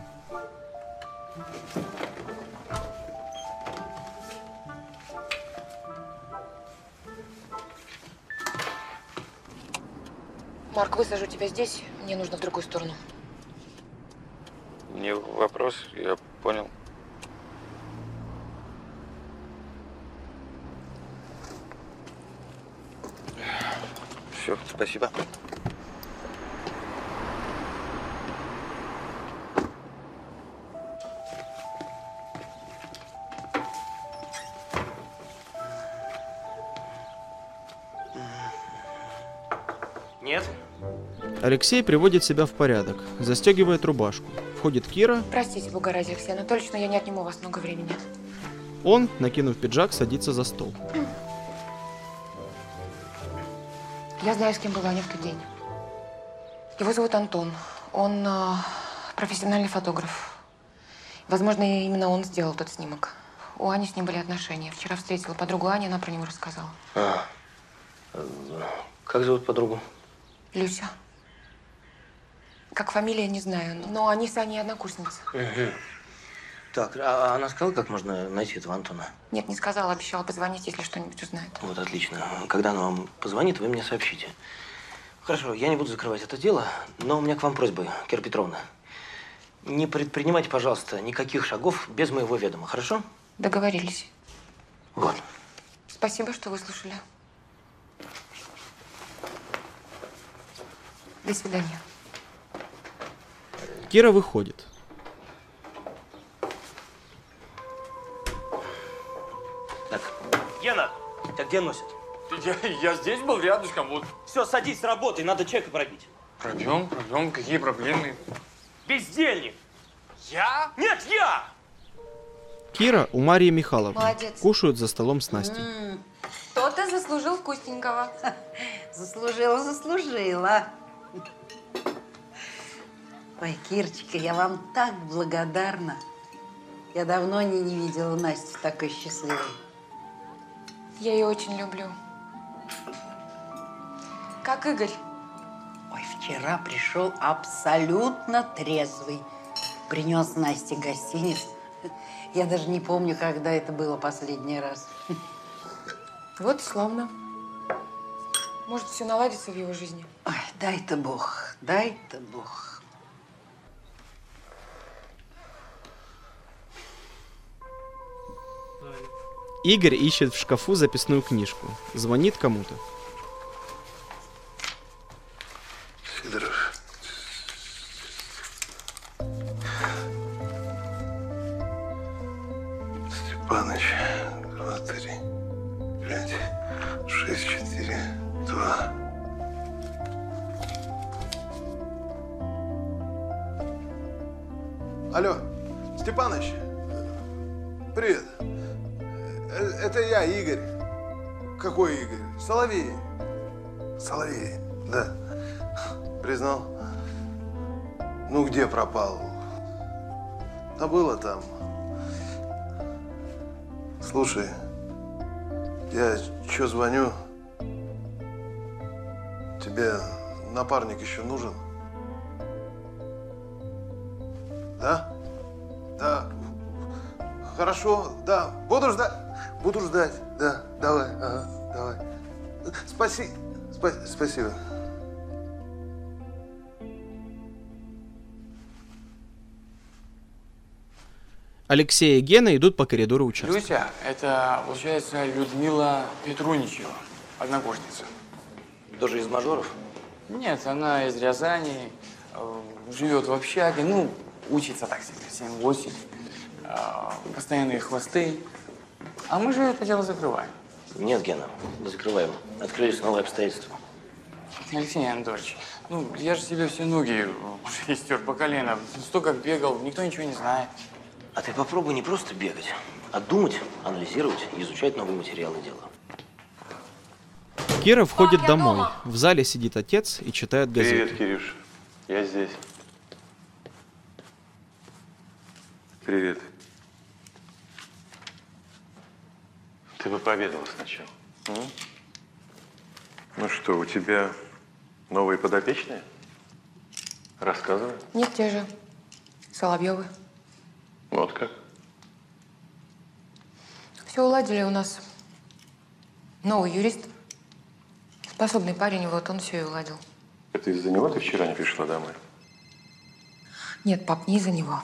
Марк, высажу тебя здесь. Мне нужно в другую сторону. Не вопрос, я понял. Все, спасибо. Нет. Алексей приводит себя в порядок, застегивает рубашку. Входит Кира. Простите, Бугар Алексей Анатольевич, но я не отниму у вас много времени. Он, накинув пиджак, садится за стол. Я знаю, с кем была Аня в тот день. Его зовут Антон. Он э, профессиональный фотограф. Возможно, именно он сделал тот снимок. У Ани с ним были отношения. Вчера встретила подругу Ани, она про него рассказала. А, как зовут подругу? Люся. Как фамилия, не знаю, но они с Аней однокурсницы. Угу. Так, а она сказала, как можно найти этого Антона? Нет, не сказала, обещала позвонить, если что-нибудь узнает. Вот, отлично. Когда она вам позвонит, вы мне сообщите. Хорошо, я не буду закрывать это дело, но у меня к вам просьба, Кира Петровна. Не предпринимайте, пожалуйста, никаких шагов без моего ведома, хорошо? Договорились. Вот. Спасибо, что выслушали. До свидания. Кира выходит. Так, Гена, тебя где носит? Я, я здесь был рядышком, вот. Все, садись с работы, надо чека пробить. Пробьем, пробьем, какие проблемы? Бездельник! Я? Нет, я! Кира у Марии Михайловны. Молодец. Кушают за столом с Настей. М, Кто-то заслужил вкусненького. Заслужила, заслужила. Ой, Кирочка, я вам так благодарна. Я давно не, не видела Настю такой счастливой. Я ее очень люблю. Как Игорь. Ой, вчера пришел абсолютно трезвый. Принес Насте гостиниц. Я даже не помню, когда это было последний раз. Вот и славно. Может, все наладится в его жизни. Ой, дай-то Бог, дай-то Бог. Игорь ищет в шкафу записную книжку. Звонит кому-то. Сидоров. Степаныч. Два, три, пять, шесть, четыре, два. Алло, Степаныч. Привет. Это я, Игорь. Какой Игорь? Соловей. Соловей, да. Признал? Ну, где пропал? А было там. Слушай, я чё звоню? Тебе напарник еще нужен? Да? Да. Хорошо, да. Буду ждать. Буду ждать. Да, давай, ага, давай. Спаси... Спа... Спасибо. Алексей и Гена идут по коридору участка. Люся, это, получается, Людмила Петруничева, однокурсница. Тоже из мажоров? Нет, она из Рязани, э, живет в общаге, ну, учится так себе, семь-восемь, э, постоянные хвосты. А мы же это дело закрываем. Нет, Гена, не закрываем. Открылись новые обстоятельства. Алексей Анатольевич, ну, я же себе все ноги уже истер по колено. Столько бегал, никто ничего не знает. А ты попробуй не просто бегать, а думать, анализировать и изучать новые материалы дела. Кира входит домой. В зале сидит отец и читает газету. Привет, Кирюш. Я здесь. Привет. Ты бы пообедала сначала. М? Ну что, у тебя новые подопечные? Рассказывай. Нет, те же. Соловьевы. Вот как? Все уладили у нас. Новый юрист. Способный парень, вот он все и уладил. Это из-за него ты вчера не пришла домой? Нет, пап, не из-за него.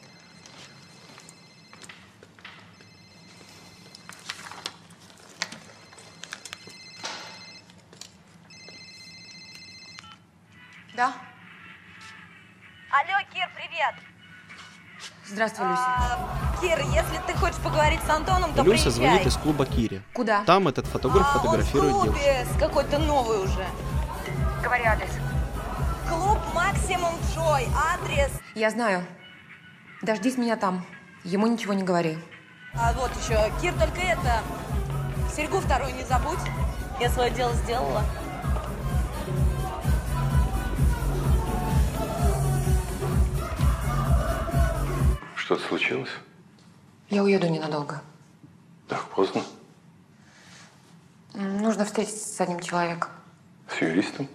Да? Алло, Кир, привет. Здравствуй, Люся. А, Кир, если ты хочешь поговорить с Антоном, то Люся приезжай. звонит из клуба Кире. Куда? Там этот фотограф А, фотографирует он в девушку. клубе с какой-то новый уже. Говори адрес. Клуб Максимум Джой. Адрес. Я знаю. Дождись меня там. Ему ничего не говори. А вот еще, Кир, только это, серьгу вторую не забудь. Я свое дело сделала. Что-то случилось? Я уеду ненадолго. Так поздно. Нужно встретиться с одним человеком. С юристом?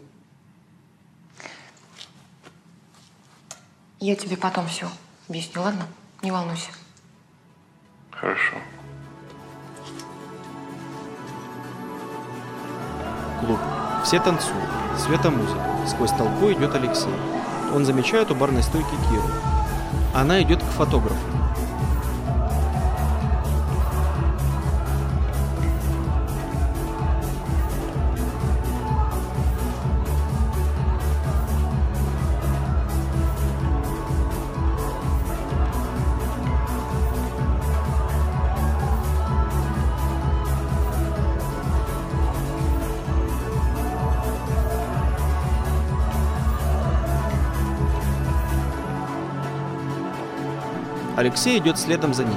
Я тебе потом все объясню, ладно? Не волнуйся. Хорошо. Клуб. Все танцуют. Светомузыка. Сквозь толпу идет Алексей. Он замечает у барной стойки Киру. Она идет к фотографу. Алексей идет следом за ним.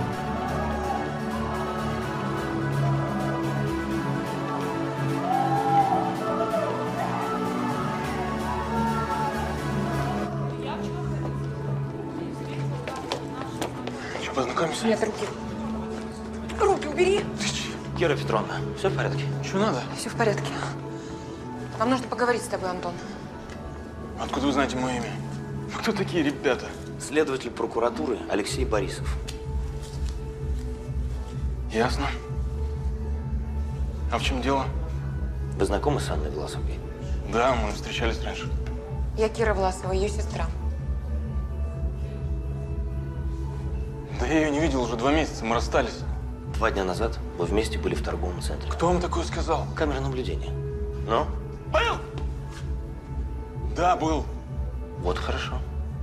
Что, познакомимся? Нет, руки. Руки убери. Кира Петровна, все в порядке? Что надо? Все в порядке. Нам нужно поговорить с тобой, Антон. Откуда вы знаете мое имя? Кто такие ребята? Следователь прокуратуры Алексей Борисов. Ясно. А в чем дело? Вы знакомы с Анной Власовой? Да, мы встречались раньше. Я Кира Власова, ее сестра. Да я ее не видел уже два месяца, мы расстались. Два дня назад вы вместе были в торговом центре. Кто вам такое сказал? Камера наблюдения. Ну? Был! Да, был. Вот хорошо.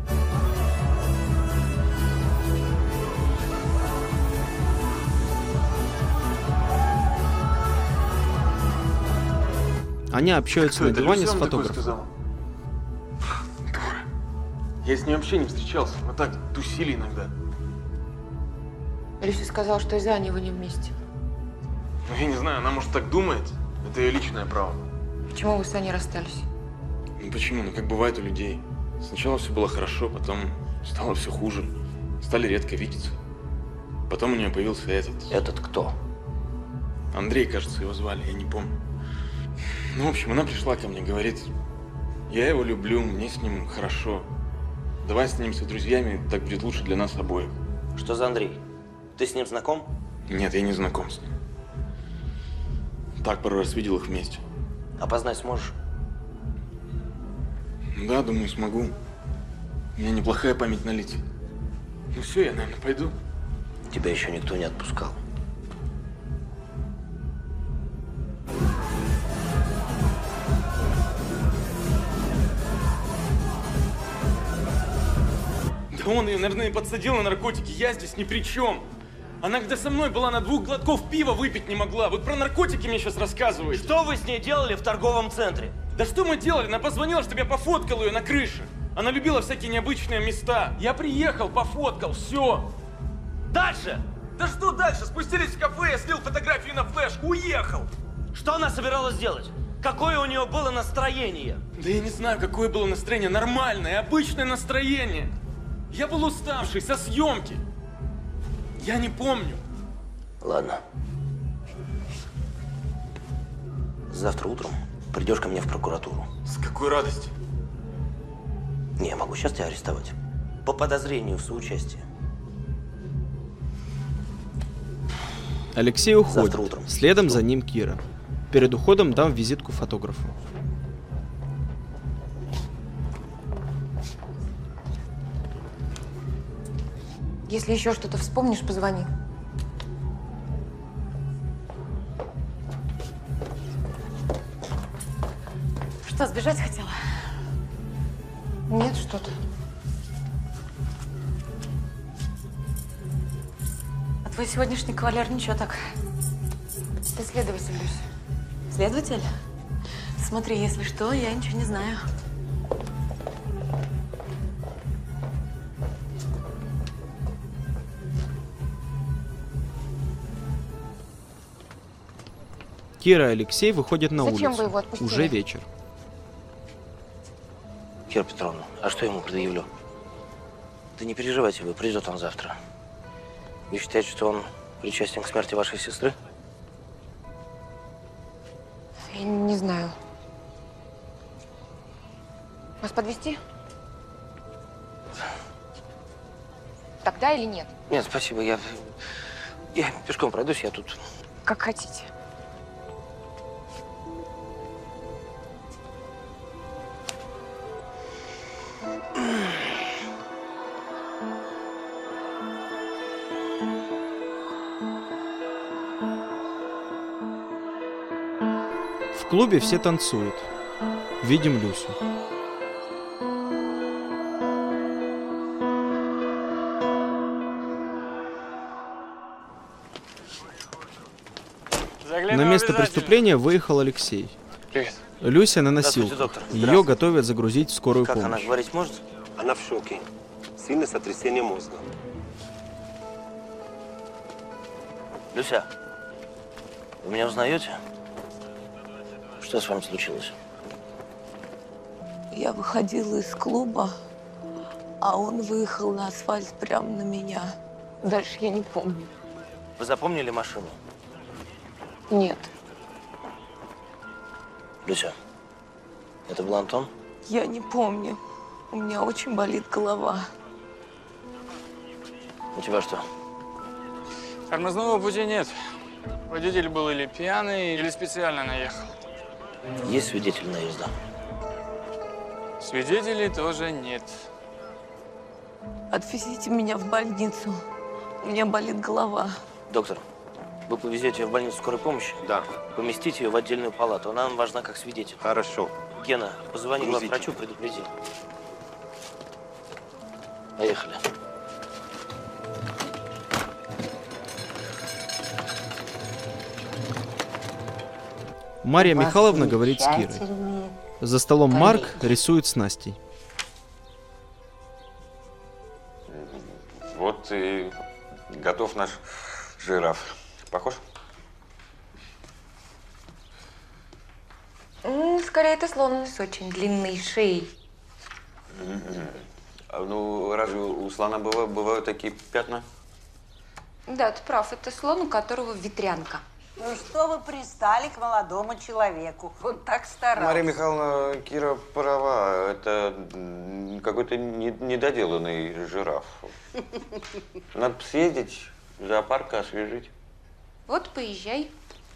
Они общаются Кто на это? диване Люся с вам такое фотографом. сказала? Дура. Я с ней вообще не встречался. Мы так тусили иногда. Люся сказала, что из-за Ани вы не вместе. Ну, я не знаю, она, может, так думает. Это ее личное право. Почему вы с Аней расстались? Ну почему? Ну как бывает у людей. Сначала все было хорошо, потом стало все хуже. стали редко видеться. Потом у нее появился этот. Этот кто? Андрей, кажется, его звали, я не помню. Ну, в общем, она пришла ко мне, говорит, я его люблю, мне с ним хорошо. Давай снимемся друзьями, так будет лучше для нас обоих. Что за Андрей? Ты с ним знаком? Нет, я не знаком с ним. Так пару раз видел их вместе. Опознать сможешь? Да, думаю, смогу. У меня неплохая память на лица. Ну все, я, наверное, пойду. Тебя еще никто не отпускал. Да он ее, наверное, и подсадил на наркотики. Я здесь ни при чем. Она когда со мной была, на двух глотков пива выпить не могла. Вот про наркотики мне сейчас рассказывает. Что вы с ней делали в торговом центре? Да что мы делали? Она позвонила, чтобы я пофоткал ее на крыше. Она любила всякие необычные места. Я приехал, пофоткал, все. Дальше! Да что дальше? Спустились в кафе, я слил фотографии на флешку, уехал. Что она собиралась делать? Какое у нее было настроение? Да я не знаю, какое было настроение. Нормальное, обычное настроение. Я был уставший, со съемки. Я не помню. Ладно. Завтра утром придешь ко мне в прокуратуру. С какой радостью? Не, я могу сейчас тебя арестовать. По подозрению в соучастии. Алексей уходит. Завтра утром. Следом за ним Кира. Перед уходом дам визитку фотографу. Если еще что-то вспомнишь, позвони. Что, сбежать хотела? Нет, что-то. А твой сегодняшний кавалер ничего так. Ты следователь, Люся. Следователь? Смотри, если что, я ничего не знаю. Кира и Алексей выходят на Зачем улицу. вы его отпустили? Уже вечер. Кира Петровна, а что ему предъявлю? Да не переживайте вы, придет он завтра. Вы считаете, что он причастен к смерти вашей сестры? Я не знаю. Вас подвезти? Тогда или нет? Нет, спасибо, я, я пешком пройдусь, я тут. Как хотите. В клубе все танцуют. Видим Люсю. На место преступления выехал Алексей. Привет. Люся на носилках. Здравствуйте, доктор. Ее Здравствуйте. готовят загрузить в скорую Как помощь. она говорить может? Она в шоке. Сильное сотрясение мозга. Люся, вы меня узнаете? Что с вами случилось? Я выходила из клуба, а он выехал на асфальт прямо на меня. Дальше я не помню. Вы запомнили машину? Нет, Люся, это был Антон? я не помню. У меня очень болит голова. У тебя что? Тормозного пути нет. Водитель был или пьяный, или специально наехал. Есть свидетель наезда? Свидетелей тоже нет. Отвезите меня в больницу. У меня болит голова. Доктор, вы повезете ее в больницу скорой помощи? Да. Поместите ее в отдельную палату. Она нам важна как свидетель. Хорошо. Гена, позвони Грузите. главврачу, предупреди. Поехали. Мария У вас Михайловна говорит с Кирой. замечательные За столом Марк коллеги. рисует с Настей. Вот и готов наш жираф. Похож? М, Скорее, это слон с очень длинной шеей. А, ну, разве у слона бывают, бывают такие пятна? Да, ты прав. Это слон, у которого ветрянка. Ну что вы пристали к молодому человеку? Он так старался. Мария Михайловна, Кира права. Это какой-то недоделанный жираф. Надо съездить в зоопарк, освежить. Вот поезжай.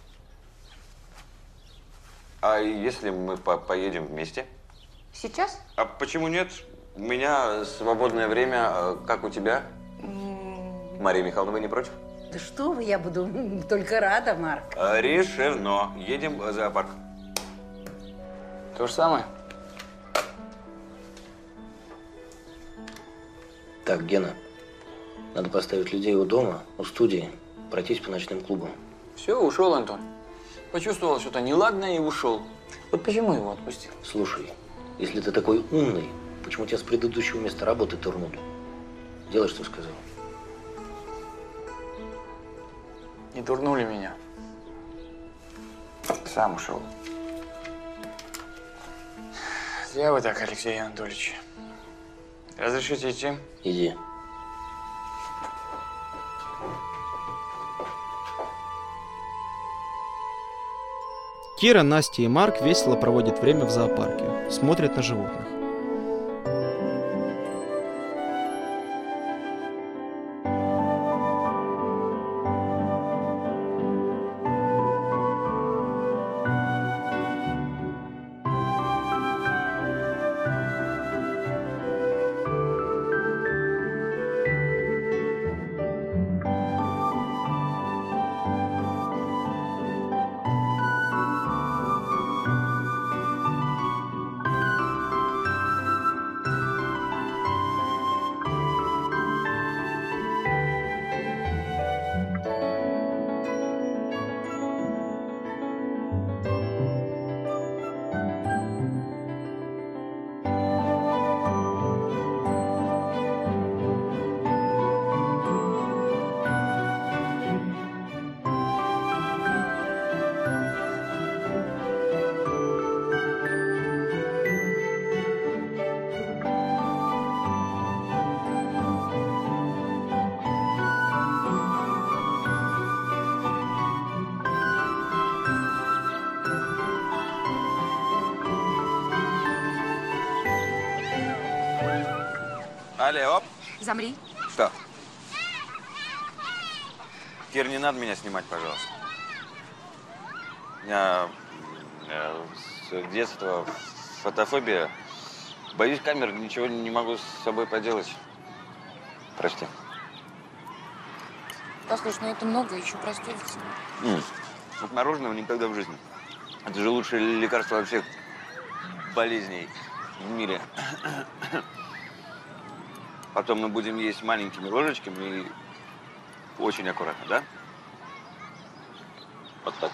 А если мы по поедем вместе? Сейчас? А почему нет? У меня свободное время, как у тебя? М-м. Мария Михайловна, вы не против? Да что вы, я буду только рада, Марк. Решено. Едем в зоопарк. То же самое. Так, Гена, надо поставить людей у дома, у студии, пройтись по ночным клубам. Все, ушел Антон. Почувствовал что-то неладное и ушел. Вот почему его отпустил? Слушай, если ты такой умный, почему тебя с предыдущего места работы турнут? Делай, что сказал. Не турнули меня. Сам ушел. Зря вы так, Алексей Анатольевич. Разрешите идти? Иди. Кира, Настя и Марк весело проводят время в зоопарке, смотрят на животных. Алло, оп. Замри. Что? Кир, не надо меня снимать, пожалуйста. У меня э, с детства фотофобия. Боюсь камер, ничего не могу с собой поделать. Прости. Послушай, ну это много, еще простудится. М. Вот мороженого никогда в жизни. Это же лучшее лекарство от всех болезней в мире. Потом мы будем есть маленькими ложечками и очень аккуратно, да? Вот так.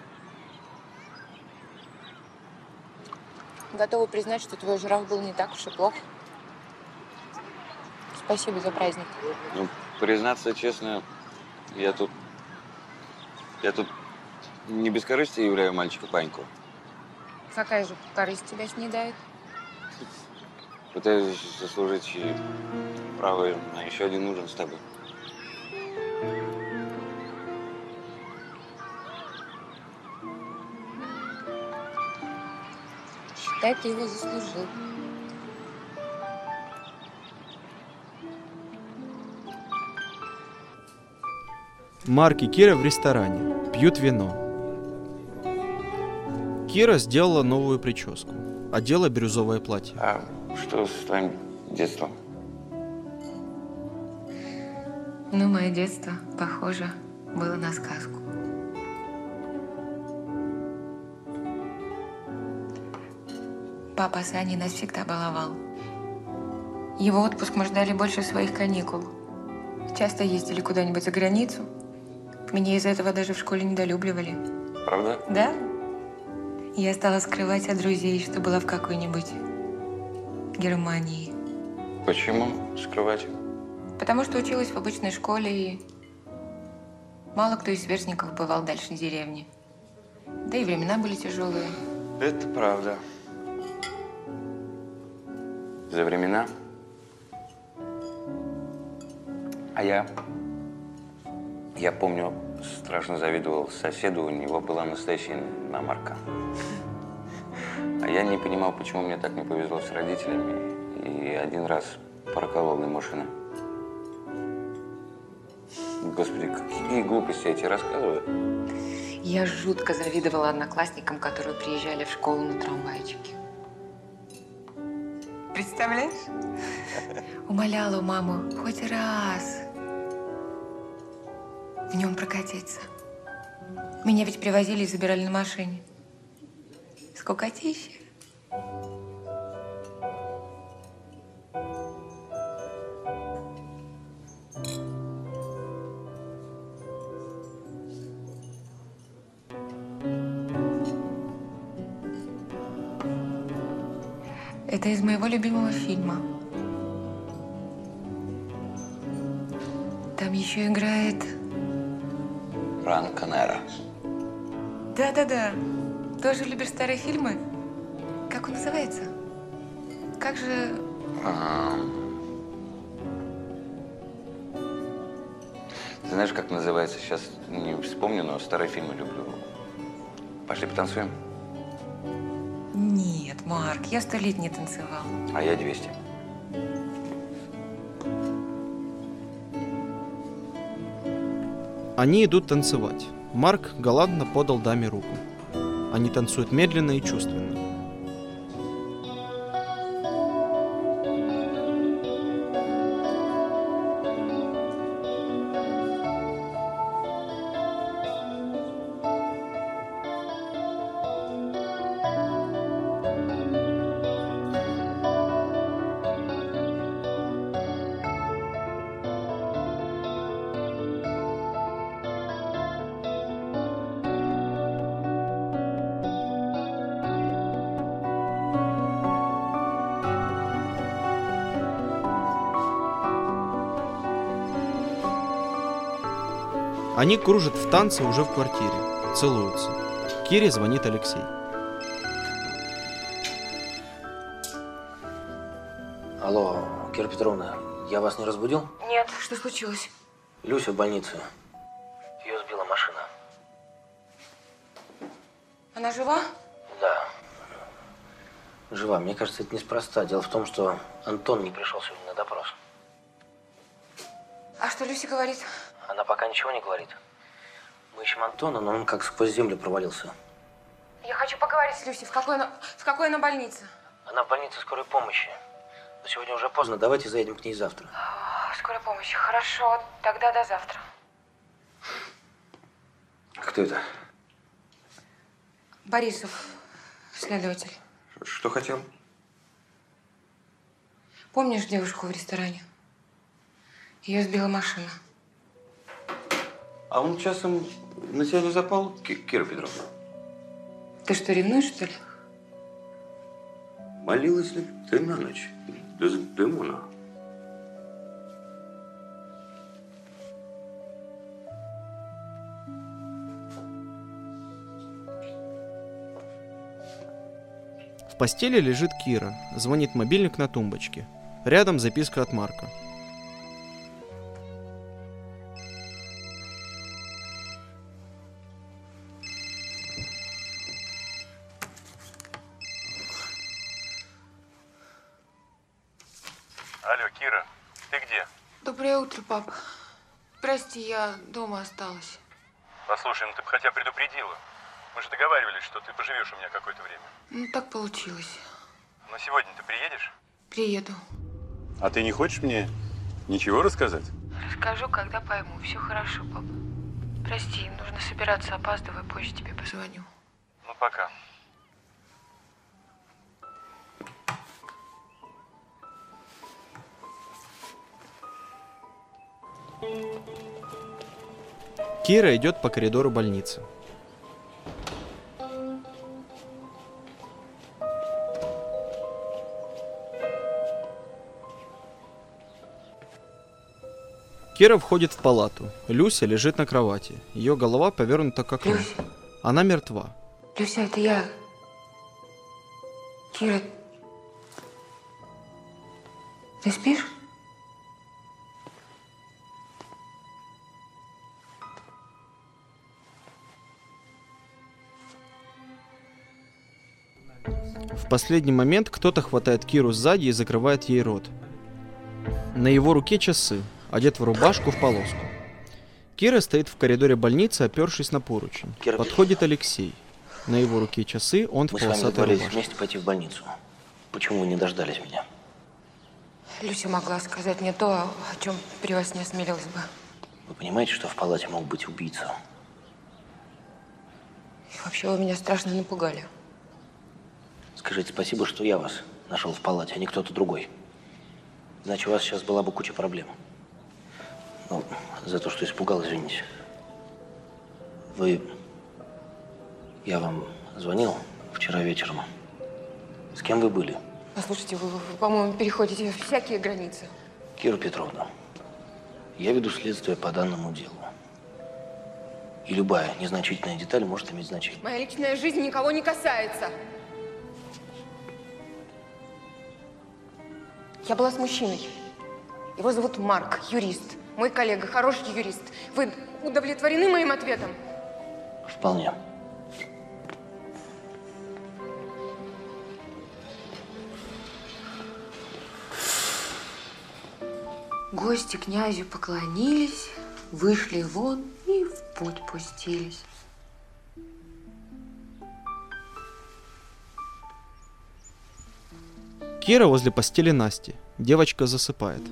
Готова признать, что твой жираф был не так уж и плох. Спасибо за праздник. Ну, признаться честно, я тут… Я тут не без корысти являю мальчика Паньку. Какая же корысть тебя снедает? Пытаюсь заслужить право на еще один ужин с тобой. Считай, ты его заслужил. Марк и Кира в ресторане, пьют вино. Кира сделала новую прическу, одела бирюзовое платье. А что с твоим детством? Ну, мое детство, похоже, было на сказку. Папа с Аней нас всегда баловал. Его отпуск мы ждали больше своих каникул. Часто ездили куда-нибудь за границу. Меня из-за этого даже в школе недолюбливали. Правда? Да? Я стала скрывать от друзей, что была в какой-нибудь Германии. Почему скрывать? Потому что училась в обычной школе, и мало кто из сверстников бывал дальше деревни. Да и времена были тяжелые. Это правда. За времена А я, я помню, страшно завидовал соседу, у него была настоящая иномарка. А я не понимал, почему мне так не повезло с родителями. И один раз проколол на машину. Господи, какие глупости я тебе рассказываю. Я жутко завидовала одноклассникам, которые приезжали в школу на трамвайчике. Представляешь? Умоляла маму хоть раз в нем прокатиться. Меня ведь привозили и забирали на машине. Скукотища. Это из моего любимого фильма. Там еще играет… Ран Канера. Да-да-да. Тоже любишь старые фильмы? Как он называется? Как же… А, ты знаешь, как называется? Сейчас не вспомню, но старые фильмы люблю. Пошли потанцуем? Нет, Марк, я сто лет не танцевал. А я двести. Они идут танцевать. Марк галантно подал даме руку. Они танцуют медленно и чувственно. Они кружат в танце уже в квартире, целуются. Кире звонит Алексей. Алло, Кира Петровна, я вас не разбудил? Нет, что случилось? Люся в больнице. Ее сбила машина. Она жива? Да. Жива. Мне кажется, это неспроста. Дело в том, что Антон не пришел сегодня на допрос. А что Люся говорит? Она пока ничего не говорит. Мы ищем Антона, но он как сквозь землю провалился. Я хочу поговорить с Люсей. В какой она, в какой она больнице? Она в больнице скорой помощи. Но сегодня уже поздно. Давайте заедем к ней завтра. Скорая помощь. Хорошо. Тогда до завтра. Кто это? Борисов, следователь. Что хотел? Помнишь девушку в ресторане? Ее сбила машина. А он часом на тебя не запал, Кира Петровна? Ты что, ревнуешь, что ли? Молилась ли ты на ночь? Без дымона. В постели лежит Кира. Звонит мобильник на тумбочке. Рядом записка от Марка. Алло, Кира, ты где? Доброе утро, пап. Прости, я дома осталась. Послушай, ну ты бы хотя предупредила. Мы же договаривались, что ты поживешь у меня какое-то время. Ну, так получилось. Но сегодня ты приедешь? Приеду. А ты не хочешь мне ничего рассказать? Расскажу, когда пойму. Все хорошо, пап. Прости, нужно собираться, опаздываю, позже тебе позвоню. Ну, пока. Кира идет по коридору больницы. Кира входит в палату. Люся лежит на кровати. Ее голова повернута к окну. Люся. Она мертва. Люся, это я. Кира. Ты спишь? В последний момент кто-то хватает Киру сзади и закрывает ей рот. На его руке часы, одет в рубашку в полоску. Кира стоит в коридоре больницы, опершись на поручень. Кира, подходит Алексей. На его руке часы, он в Мы с вами полосатой договорились рубашке. вместе пойти в больницу. Почему вы не дождались меня? Люся могла сказать мне то, о чем при вас не осмелилась бы. Вы понимаете, что в палате мог быть убийца? И вообще вы меня страшно напугали. Скажите спасибо, что я вас нашел в палате, а не кто-то другой. Иначе у вас сейчас была бы куча проблем. Ну, за то, что испугал, извините. Вы... Я вам звонил вчера вечером. С кем вы были? Послушайте, вы, вы, по-моему, переходите всякие границы. Кира Петровна, я веду следствие по данному делу. И любая незначительная деталь может иметь значение. Моя личная жизнь никого не касается. Я была с мужчиной. Его зовут Марк, юрист. Мой коллега, хороший юрист. Вы удовлетворены моим ответом? Вполне. Гости князю поклонились, вышли вон и в путь пустились. Кира возле постели Насти. Девочка засыпает.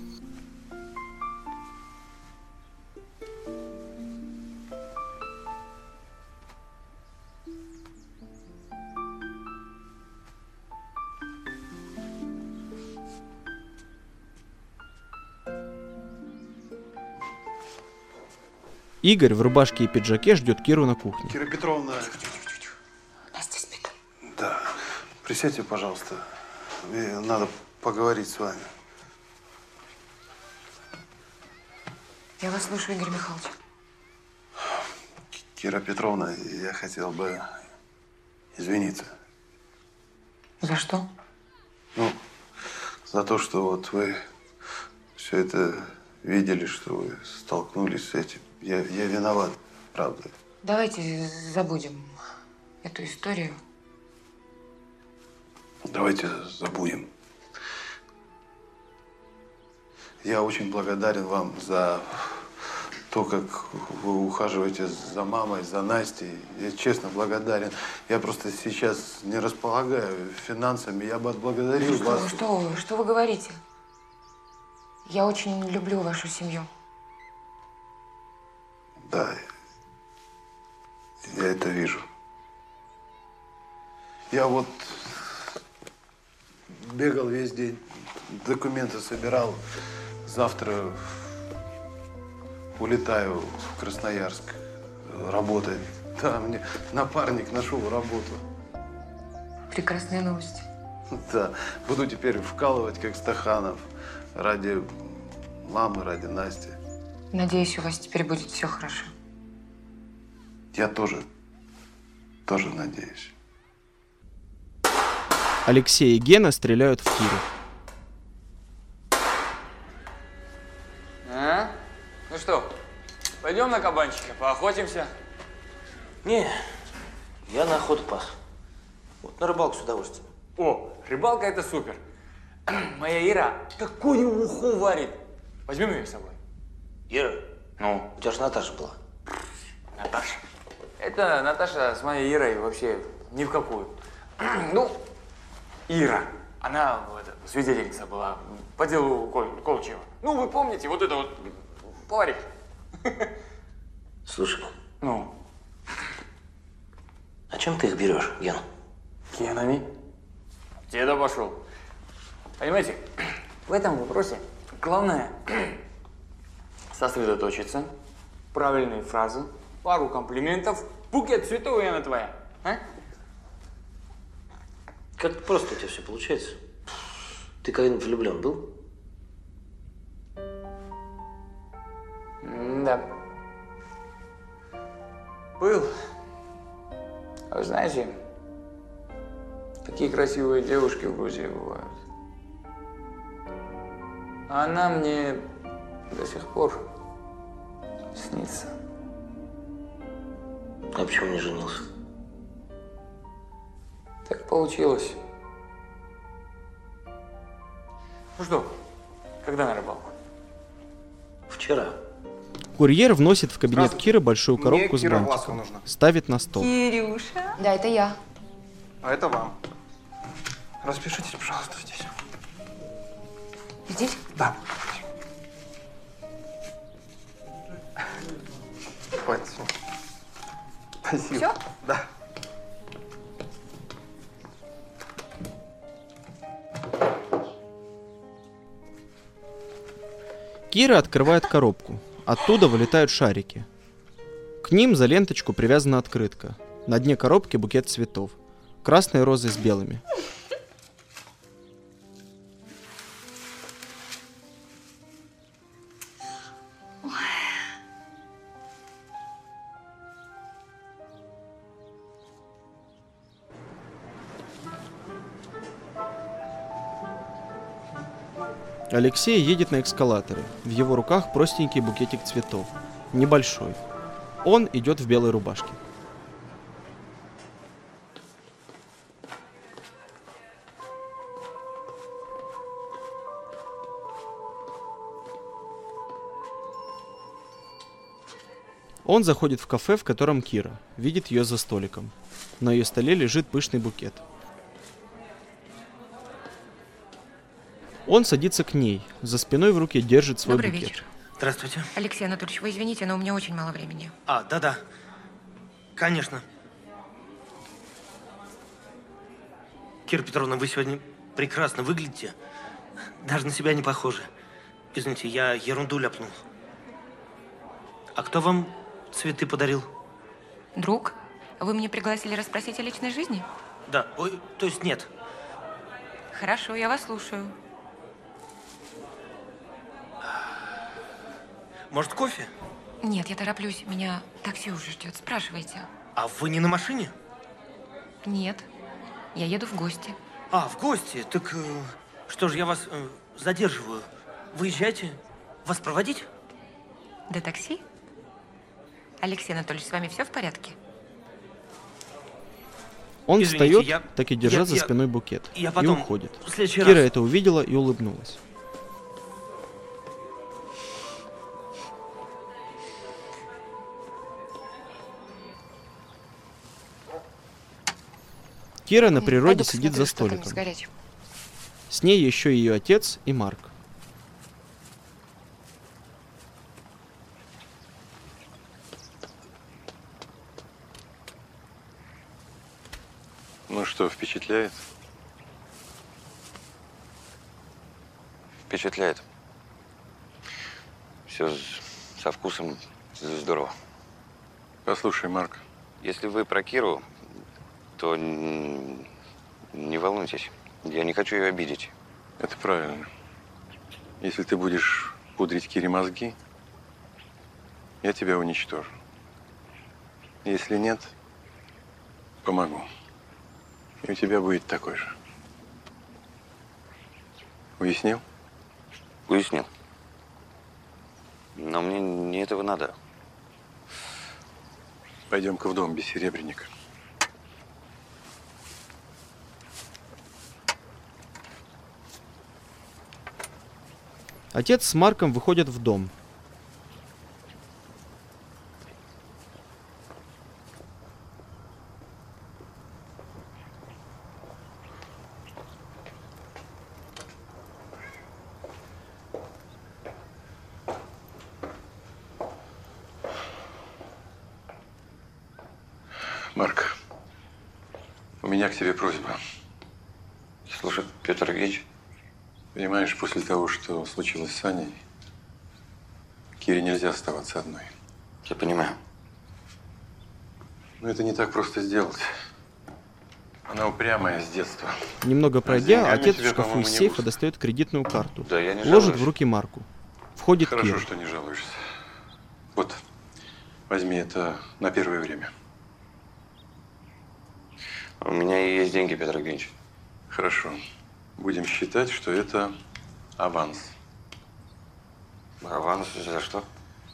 Игорь в рубашке и пиджаке ждет Киру на кухне. Кира Петровна. Настя спит. Да. Присядьте, пожалуйста. Мне надо поговорить с вами. Я вас слушаю, Игорь Михайлович. Кира Петровна, я хотел бы извиниться. За что? Ну, за то, что вот вы все это видели, что вы столкнулись с этим. Я, я виноват, правда. Давайте забудем эту историю. Давайте забудем. Я очень благодарен вам за то, как вы ухаживаете за мамой, за Настей. Я честно благодарен. Я просто сейчас не располагаю финансами. Я бы отблагодарил Что, вас. что, вы, что вы говорите? Я очень люблю вашу семью. Да, я это вижу. Я вот бегал весь день, документы собирал. Завтра улетаю в Красноярск работать. Да, мне напарник нашел работу. Прекрасная новость. Да, буду теперь вкалывать, как Стаханов, ради мамы, ради Насти. Надеюсь, у вас теперь будет все хорошо. Я тоже, тоже надеюсь. Алексей и Гена стреляют в Киру. А? Ну что, пойдем на кабанчика, поохотимся? Не, я на охоту пас. Вот на рыбалку с удовольствием. О, рыбалка это супер. Моя Ира такую уху варит. Возьмем ее с собой. Ира? Ну? У тебя же Наташа была. Наташа. Это Наташа с моей Ирой вообще ни в какую. Ну, Ира, она это, свидетельница была по делу Кол Колчева. Ну, вы помните, вот это вот поварик. Слушай. Ну? А чем ты их берешь, Ген? Генами. Деда пошел. Понимаете, в этом вопросе главное сосредоточиться, правильные фразы, пару комплиментов, букет цветов, и она твоя. А? Как просто у тебя все получается. Ты когда-нибудь влюблен был? Да. Был. А вы знаете, такие красивые девушки в Грузии бывают. А она мне до сих пор снится. А почему не женился? Так получилось. Ну что, когда на рыбалку? Вчера. Курьер вносит в кабинет Киры большую коробку Мне с Кира бантиком. Власова нужна. Ставит на стол. Кирюша? Да, это я. А это вам. Распишитесь, пожалуйста, здесь. Здесь? Да. Хватит. Спасибо. Все? Да. Кира открывает коробку. Оттуда вылетают шарики. К ним за ленточку привязана открытка. На дне коробки букет цветов. Красные розы с белыми. Алексей едет на эскалаторе. В его руках простенький букетик цветов. Небольшой. Он идет в белой рубашке. Он заходит в кафе, в котором Кира. Видит ее за столиком. На ее столе лежит пышный букет. Он садится к ней. За спиной в руке держит свой Добрый букет. вечер. Здравствуйте. Алексей Анатольевич, вы извините, но у меня очень мало времени. А, да-да. Конечно. Кира Петровна, вы сегодня прекрасно выглядите. Даже на себя не похожи. Извините, я ерунду ляпнул. А кто вам цветы подарил? Друг, вы меня пригласили расспросить о личной жизни? Да, ой, то есть нет. Хорошо, я вас слушаю. Может, кофе? Нет, я тороплюсь. Меня такси уже ждет. Спрашивайте. А вы не на машине? Нет, я еду в гости. А, в гости? Так э, что ж, я вас э, задерживаю. Выезжайте. Вас проводить? До такси? Алексей Анатольевич, с вами все в порядке? Он Извините, встает, я- так и держа я- за я- спиной букет. я И потом, уходит. в следующий Кира раз. это увидела и улыбнулась. Кира на природе Пойду сидит посмотрю, за что там столиком. с горячим. С ней еще ее отец и Марк. Ну что, впечатляет? Впечатляет. Все со вкусом, здорово. Послушай, Марк. Если вы про Киру, то н- не волнуйтесь. Я не хочу ее обидеть. Это правильно. Если ты будешь пудрить Кире мозги, я тебя уничтожу. Если нет, помогу. И у тебя будет такой же. Уяснил? Уяснил. Но мне не этого надо. Пойдем-ка в дом Бессеребренника. Отец с Марком выходят в дом. Марк, у меня к тебе просьба. Слушай, Петр Ильич. Понимаешь, после того, что случилось с Аней, Кире нельзя оставаться одной. Я понимаю. Но это не так просто сделать. Она упрямая с детства. Немного А с пройдя, деньгами отец тебе, в шкафу по-моему, из не сейфа густо. достает кредитную карту. Да, я не ложит жалуюсь. в руки Марку. Входит Хорошо, Кира. что не жалуешься. Вот, возьми это на первое время. У меня есть деньги, Петр Ильич. Хорошо. Будем считать, что это аванс. Аванс за что?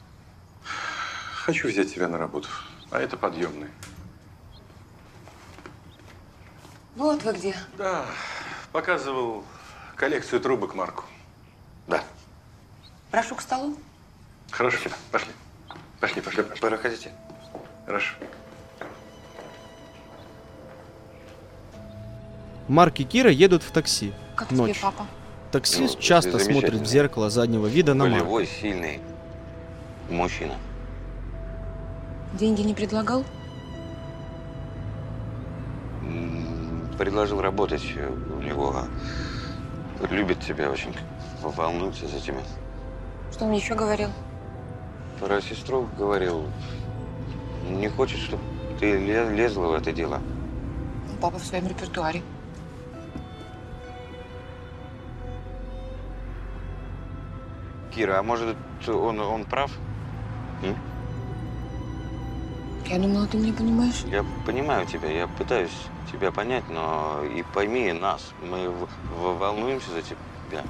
Хочу взять тебя на работу. А это подъемный. Вот вы где. Да, показывал коллекцию трубок Марку. Да. Прошу к столу. Хорошо, пошли. Пошли, пошли. Проходите. Хорошо. Марк и Кира едут в такси. Как Ночь. тебе, папа? Таксист Ну, часто смотрит в замечательно. зеркало заднего вида на Марка. Волевой, сильный мужчина. Деньги не предлагал? М, Предложил работать у него. Любит тебя очень. Волнуется за тебя. Что он еще говорил? Про сестру говорил. Не хочет, чтобы ты ле- лезла в это дело. Папа в своем репертуаре. Кира, а может, он, он прав? М? Я думала, ты меня понимаешь. Я понимаю тебя, я пытаюсь тебя понять, но и пойми нас. Мы в- в- волнуемся за тебя.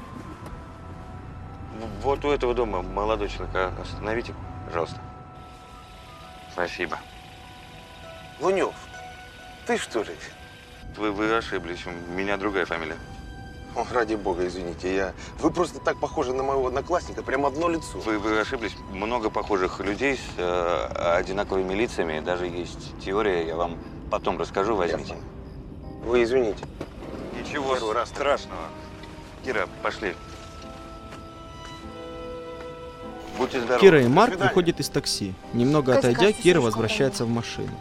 В- Вот у этого дома молодой человек. а Остановите, пожалуйста. Спасибо. Лунев, ты что ли? Вы, вы ошиблись, у меня другая фамилия. О, ради бога, извините, я... Вы просто так похожи на моего одноклассника, прям одно лицо. Вы, вы ошиблись. Много похожих людей с э, одинаковыми лицами. Даже есть теория, я вам потом расскажу, возьмите. Вы извините. Ничего Первый раз. страшного. Кира, пошли. Будьте здоровы. Кира и До Марк свидания. выходят из такси. Немного Катя, отойдя, кажется, Кира Сережка возвращается в машину.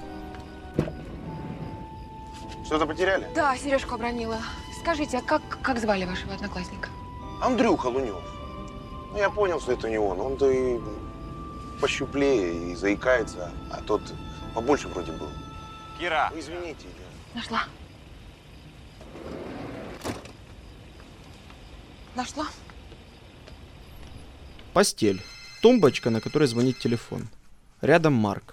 Что-то потеряли? Да, Сережку обронила. Скажите, а как, как звали вашего одноклассника? Андрюха Лунев. Ну, я понял, что это не он. Он-то и пощуплее, и заикается, а тот побольше вроде был. Кира! Вы извините. Нашла. Нашла? Постель. Тумбочка, на которой звонит телефон. Рядом Марк.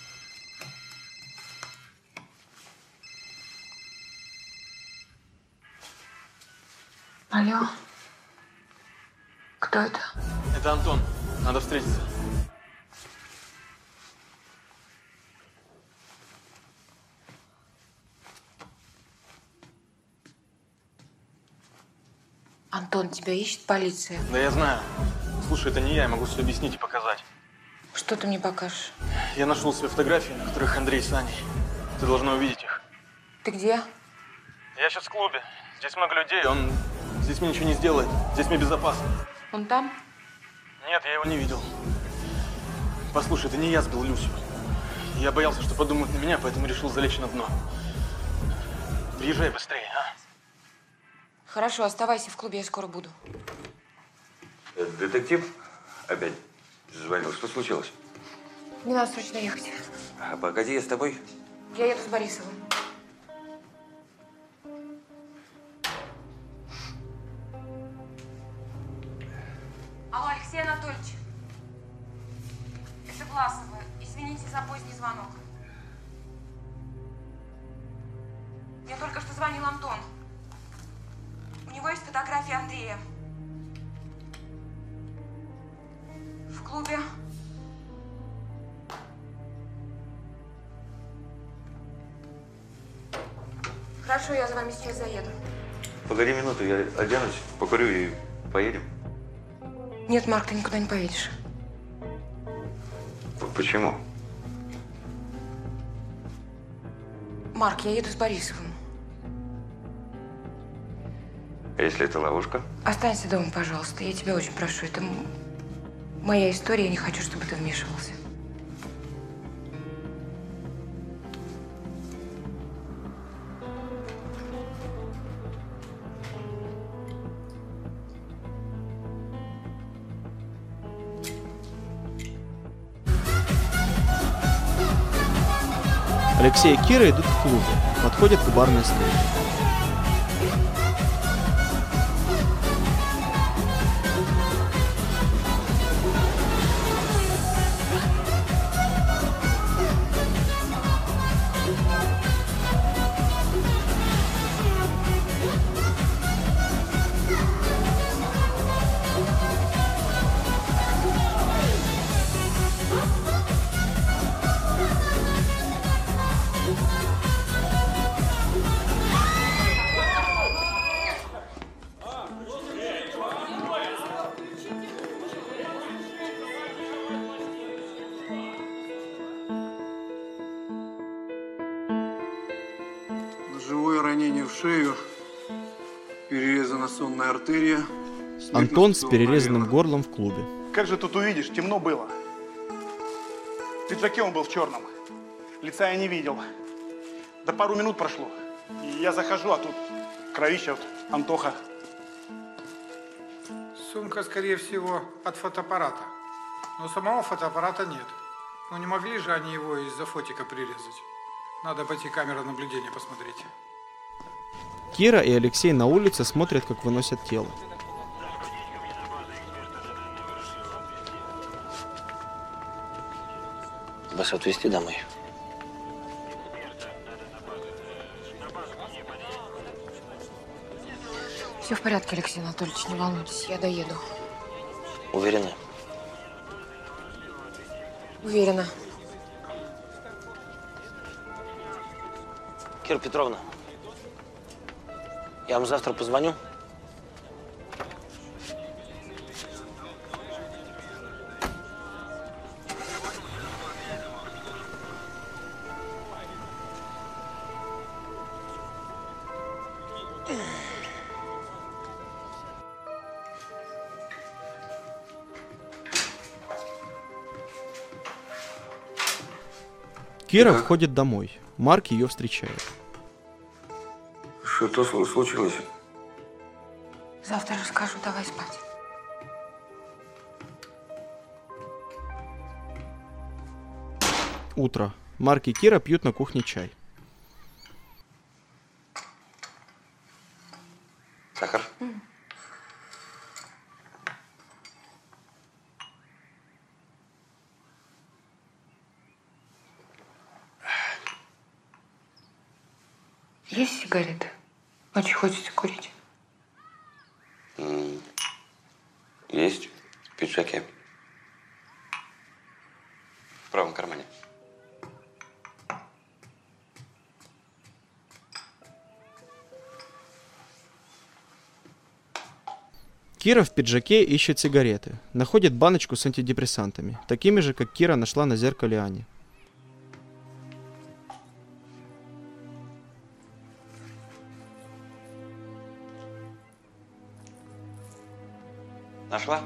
Алло. Кто это? Это Антон. Надо встретиться. Антон, тебя ищет полиция. Да я знаю. Слушай, это не я, я могу все объяснить и показать. Что ты мне покажешь? Я нашел себе фотографии, на которых Андрей с Аней. Ты должна увидеть их. Ты где? Я сейчас в клубе. Здесь много людей, он здесь мне ничего не сделает. Здесь мне безопасно. Он там? Нет, я его не видел. Послушай, это не я сбил Люсю. Я боялся, что подумают на меня, поэтому решил залечь на дно. Приезжай быстрее, а? Хорошо, оставайся в клубе, я скоро буду. Детектив опять звонил. Что случилось? Мне надо срочно ехать. А, погоди, я с тобой. Я еду с Борисовым. Алло, Алексей Анатольевич. Это Власова. Извините за поздний звонок. Мне только что звонил Антон. У него есть фотография Андрея. В клубе. Хорошо, я за вами сейчас заеду. Погоди минуту, я оденусь, покурю и поедем. Нет, Марк, ты никуда не поедешь. Почему? Марк, я еду с Борисовым. А если это ловушка? Останься дома, пожалуйста. Я тебя очень прошу. Это м- моя история, я не хочу, чтобы ты вмешивался. Алексей и Кира идут к клубу. Подходят к барной стойке. ранение в шею, перерезана сонная артерия. Антон с перерезанным горлом в клубе. Как же тут увидишь, темно было. В пиджаке он был в черном. Лица я не видел. Да пару минут прошло. И я захожу, а тут кровища, вот, Антоха. Сумка, скорее всего, от фотоаппарата. Но самого фотоаппарата нет. Ну не могли же они его из-за фотика прирезать. Надо пойти камеру наблюдения посмотреть. Кира и Алексей на улице смотрят, как выносят тело. Вас отвезти домой? Все в порядке, Алексей Анатольевич, не волнуйтесь, я доеду. Уверены? Уверена. Кира Петровна, я вам завтра позвоню. Кира входит домой. Марк ее встречает. Что-то случилось? Завтра расскажу, давай спать. Утро. Марк и Кира пьют на кухне чай. Сахар? М. Есть сигареты? Очень хочется курить. М, Есть в пиджаке. В правом кармане. Кира в пиджаке ищет сигареты. Находит баночку с антидепрессантами, такими же, как Кира нашла на зеркале Ани. Нашла?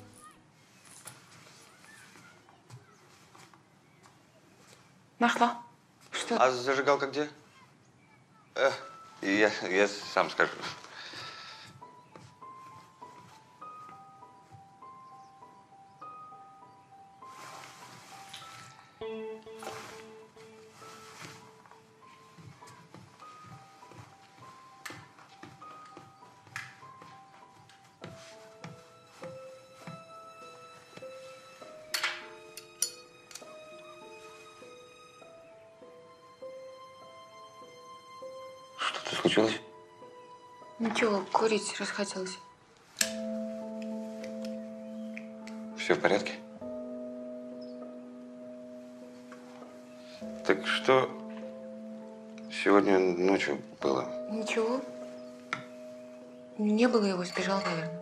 Нашла. Что? А зажигалка где? Э, я, я сам скажу. Что-то случилось? Ничего, курить расхотелось. Все в порядке? Так что сегодня ночью было? Ничего. Не было его, сбежал, наверное.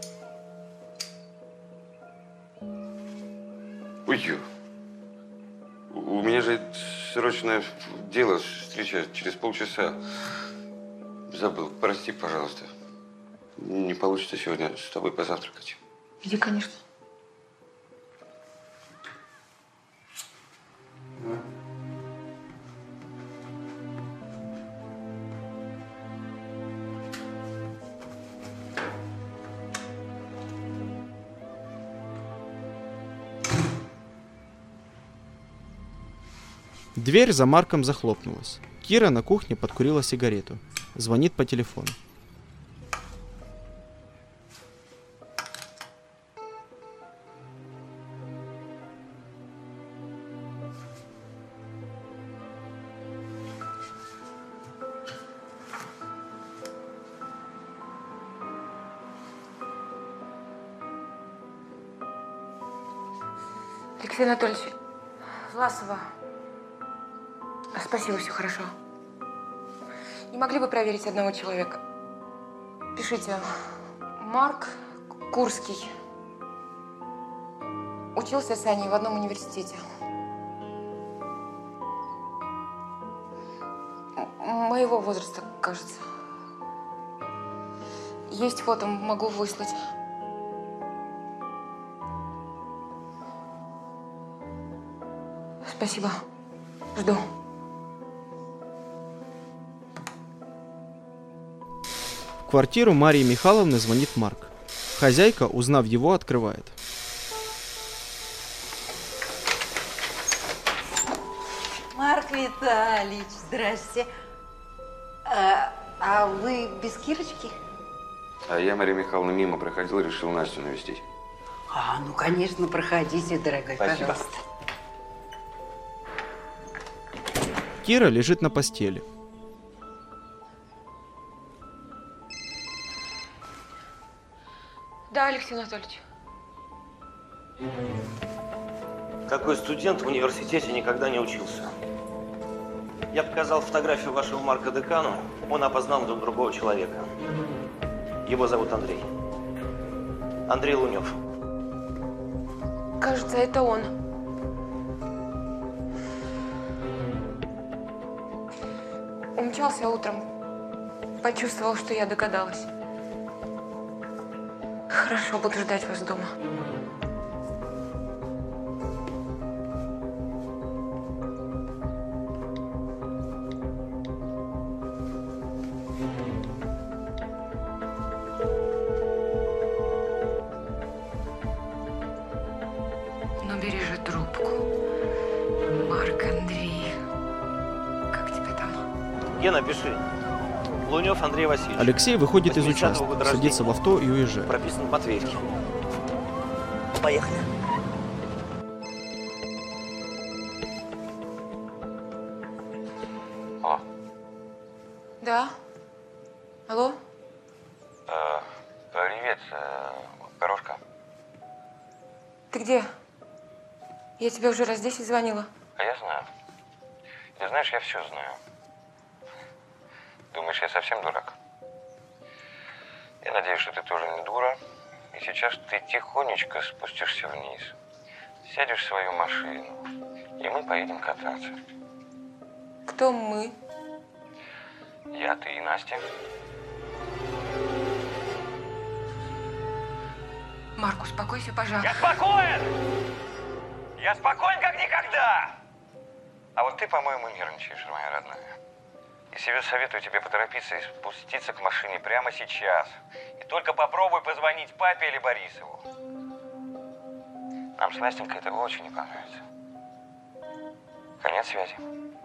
Ой, ё. У меня же срочное дело, встреча через полчаса. Забыл, прости, пожалуйста. Не получится сегодня с тобой позавтракать. Иди, конечно. Дверь за Марком захлопнулась. Кира на кухне подкурила сигарету. Звонит по телефону. Алексей Анатольевич, Власова. Спасибо, все хорошо. Не могли бы проверить одного человека? Пишите. Марк Курский. Учился с Аней в одном университете. Моего возраста, кажется. Есть фото, могу выслать. Спасибо. Жду. В квартиру Марии Михайловны звонит Марк. Хозяйка, узнав его, открывает. Марк Витальевич, здрасте. А, а вы без Кирочки? А я, Мария Михайловна, мимо проходил, решил Настю навестить. А, ну, конечно, проходите, дорогой, Спасибо. пожалуйста. Кира лежит на постели. Да, Алексей Анатольевич. Какой студент в университете никогда не учился? Я показал фотографию вашего Марка декану, он опознал друг другого человека. Его зовут Андрей. Андрей Лунев. Кажется, это он. Умчался утром. Почувствовал, что я догадалась. Хорошо, буду ждать вас дома. Ну, бери же трубку. Марк, Андрей. Как тебя там? Гена, пиши. Лунев Андрей Васильевич. Алексей выходит из восьмидесятого участка, года садится в рождения. авто и уезжает. Прописан в Матвеевке. Поехали. О, Да? Алло? э, привет, э, Горошка. Ты где? Я тебе уже раз десять звонила. А я знаю. Ты знаешь, я все знаю. Думаешь, я совсем дурак? Я надеюсь, что ты тоже не дура. И сейчас ты тихонечко спустишься вниз. Сядешь в свою машину. И мы поедем кататься. Кто мы? Я, ты и Настя. Марк, успокойся, пожалуйста. Я спокоен! Я спокоен, как никогда! А вот ты, по-моему, нервничаешь, моя родная. И себе советую тебе поторопиться и спуститься к машине прямо сейчас. И только попробуй позвонить папе или Борисову. Нам с Настенькой это очень не понравится. Конец связи.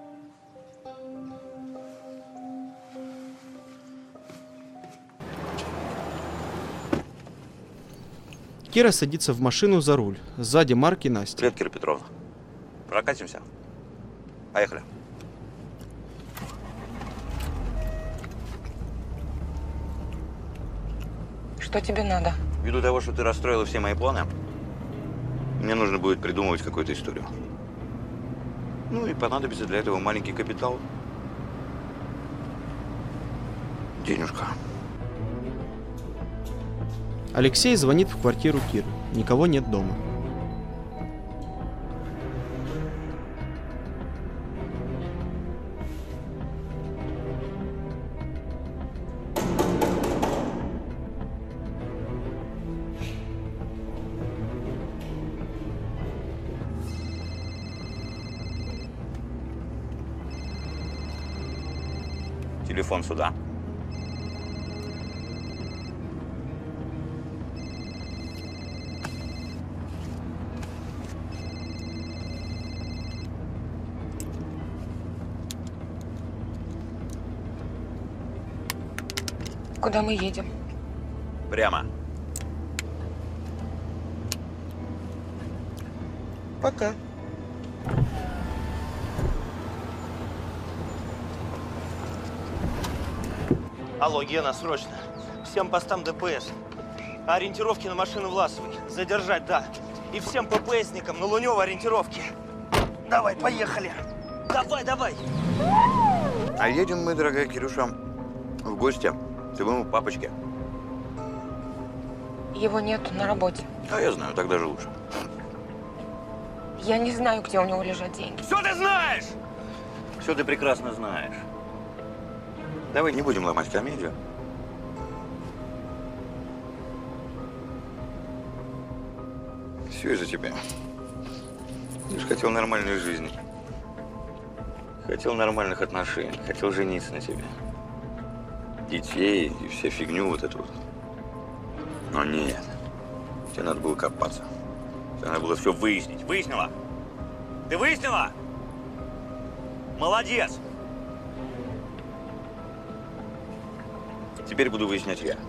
Кира садится в машину за руль. Сзади Марк и Настя. Привет, Кира Петровна. Прокатимся. Поехали. Что тебе надо? Ввиду того, что ты расстроила все мои планы, мне нужно будет придумывать какую-то историю. Ну и понадобится для этого маленький капитал. Денежка. Алексей звонит в квартиру Киры. Никого нет дома. Телефон сюда. Куда мы едем? Прямо. Пока. Алло, Гена, срочно. Всем постам ДПС. Ориентировки на машину Власовой. Задержать, да. И всем ППСникам на Лунёва ориентировки. Давай, поехали. Давай, давай. А едем мы, дорогая Кирюша, в гости к твоему папочке. Его нету на работе. А я знаю, так даже лучше. Я не знаю, где у него лежат деньги. Все ты знаешь! Все ты прекрасно знаешь. Давай не будем ломать комедию. Все из-за тебя. Ты же хотел нормальной жизни. Хотел нормальных отношений. Хотел жениться на тебе. Детей и вся фигню вот эту вот. Но нет. Тебе надо было копаться. Тебе надо было все выяснить. Выяснила? Ты выяснила? Молодец! Теперь буду выяснять я.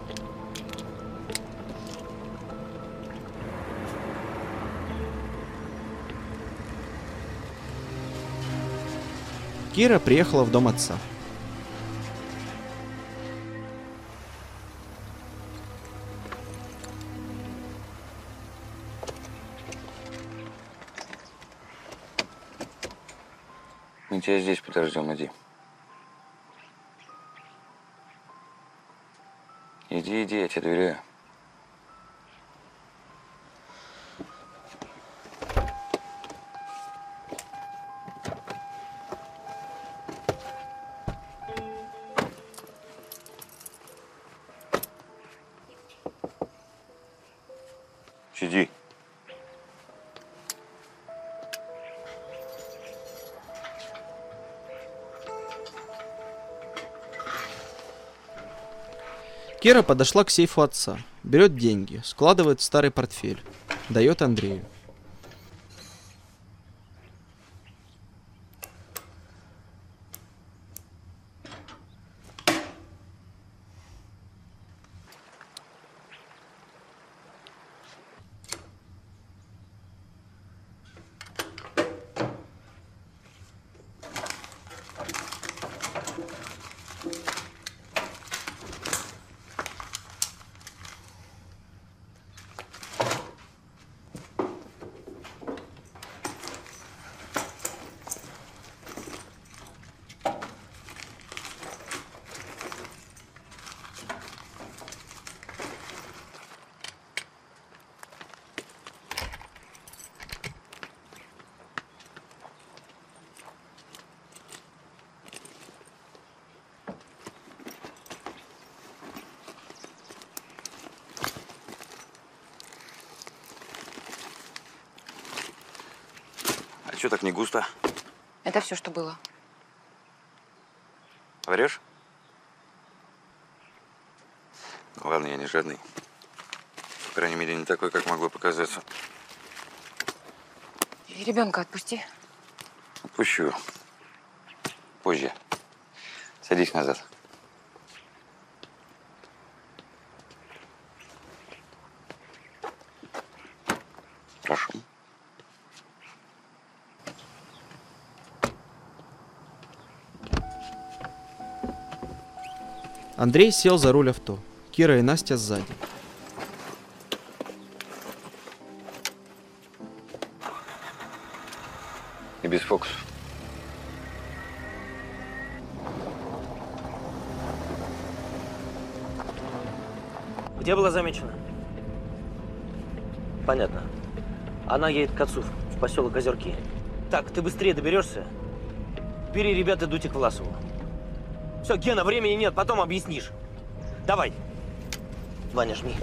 Кира приехала в дом отца. Мы тебя здесь подождем, иди. Иди, иди, я тебе доверяю. Сиди. Кира подошла к сейфу отца, берет деньги, складывает в старый портфель, дает Андрею. Что так не густо? Это все, что было. Врешь? Ну, ладно, я не жадный. По крайней мере, не такой, как могло показаться. И ребенка отпусти. Отпущу. Позже. Садись назад. Прошу. Андрей сел за руль авто. Кира и Настя сзади. И без фокусов. Где была замечена? Понятно. Она едет к отцу в поселок Озерки. Так, ты быстрее доберешься? Бери ребят, идите к Власову. Все, Гена, времени нет, потом объяснишь. Давай. Ваня, жми.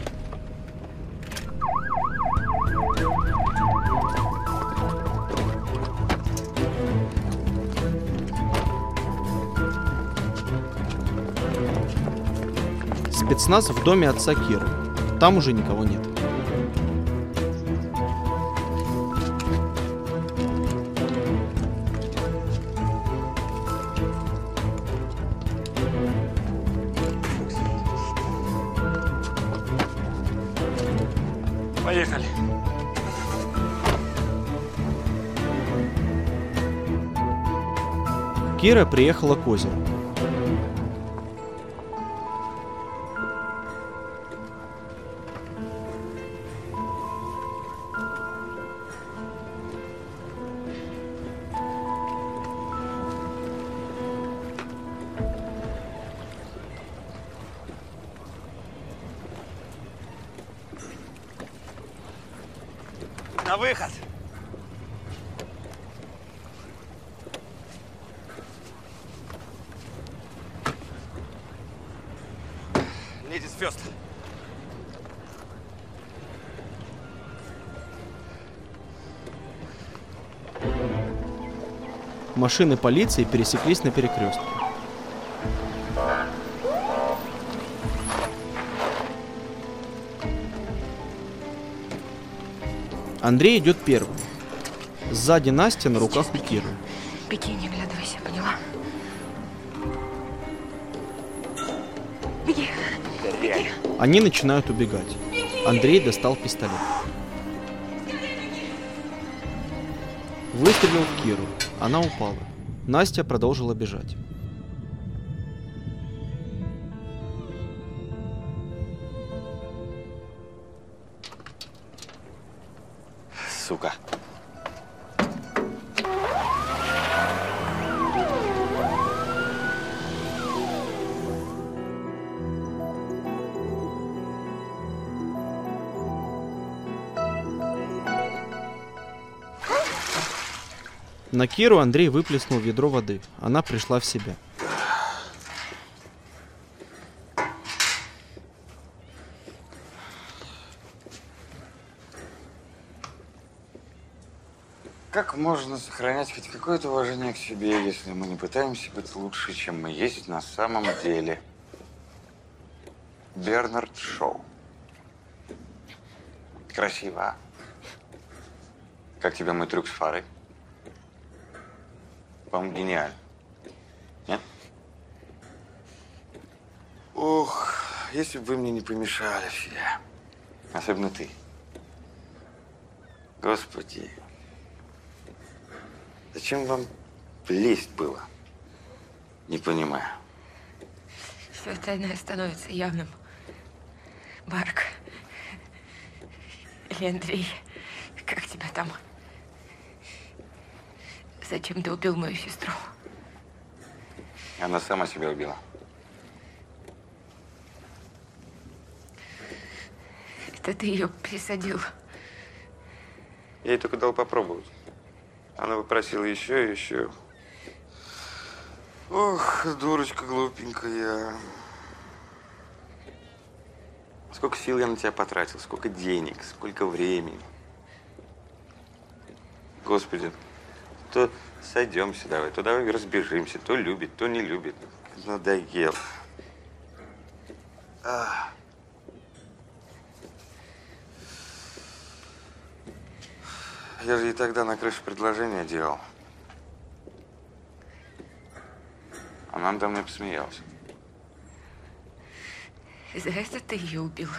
Спецназ в доме отца Киры. Там уже никого нет. Поехали. Кира приехала к озеру. На выход. едет звезд. Машины полиции пересеклись на перекрестке. Андрей идет первым. Сзади Настя, на руках у Киры. Беги, не оглядывайся, поняла? Беги. Беги. Они начинают убегать. Андрей достал пистолет. Выстрелил в Киру. Она упала. Настя продолжила бежать. Сука. На Киру Андрей выплеснул ведро воды. Она пришла в себя. Как можно сохранять хоть какое-то уважение к себе, если мы не пытаемся быть лучше, чем мы есть на самом деле? Бернард Шоу. Красиво, а? Как тебе мой трюк с фарой? По-моему, гениально. Нет? Ох, если бы вы мне не помешали все. Особенно ты. Господи. Зачем вам лезть было? Не понимаю. Все остальное становится явным. Марк. Или Андрей. Как тебя там? Зачем ты убил мою сестру? Она сама себя убила. Это ты ее присадил. Я ей только дал попробовать. Она попросила еще и еще. Ох, дурочка глупенькая. Сколько сил я на тебя потратил, сколько денег, сколько времени. Господи, то сойдемся давай, то давай разбежимся, то любит, то не любит. Надоел. А. Я же ей тогда на крыше предложение делал. Она надо мной посмеялась. За это ты ее убил?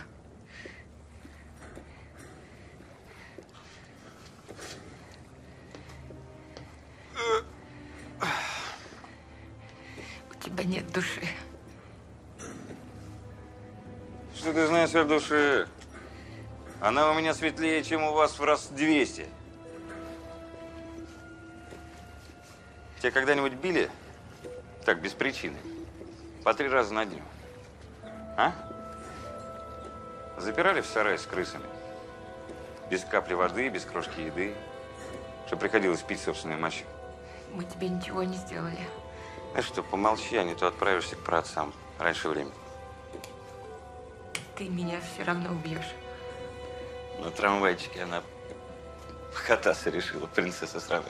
У тебя нет души. Что ты знаешь о душе? Она у меня светлее, чем у вас в раз двести. Тебя когда-нибудь били? Так, без причины. По три раза на дню. А? Запирали в сарае с крысами. Без капли воды, без крошки еды. Что приходилось пить собственной мочи. Мы тебе ничего не сделали. Знаешь что, помолчи, а не то отправишься к праотцам раньше времени. Ты меня все равно убьешь. На трамвайчике она кататься решила, принцесса сразу.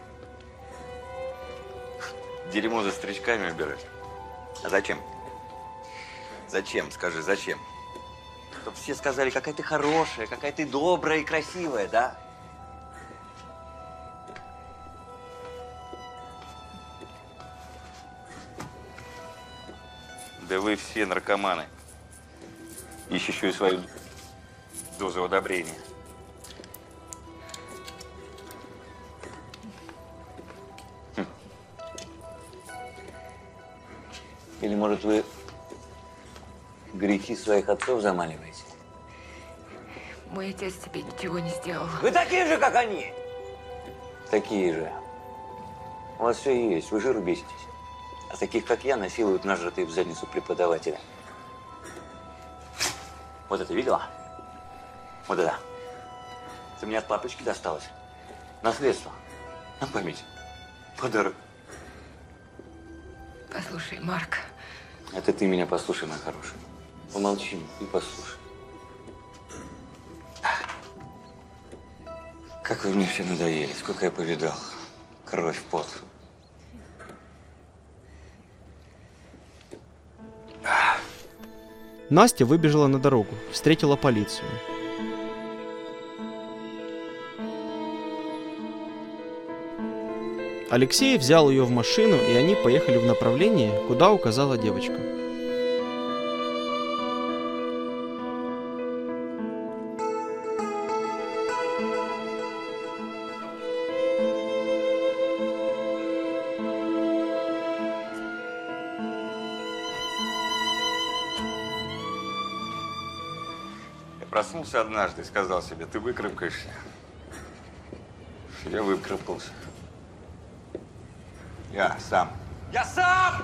Дерьмо за стричками убирать. А зачем? Зачем, скажи, зачем? Чтоб все сказали, какая ты хорошая, какая ты добрая и красивая, да? Да вы все наркоманы, ищущие свою дозу удобрения. Хм. Или, может, вы грехи своих отцов замаливаете? Мой отец тебе ничего не сделал. Вы такие же, как они! Такие же. У вас все есть, вы жиру беситесь. А таких, как я, насилуют нажратые в задницу преподавателя. Вот это видела? Вот это. Это мне от папочки досталось. Наследство. На память. Подарок. Послушай, Марк. Это ты меня послушай, мой хороший. Помолчи и послушай. Как вы мне все надоели, сколько я повидал. Кровь, пот. Настя выбежала на дорогу, встретила полицию. Алексей взял ее в машину, и они поехали в направлении, куда указала девочка. Проснулся однажды и сказал себе, ты выкарабкаешься. Я выкарабкался. Я сам. Я сам!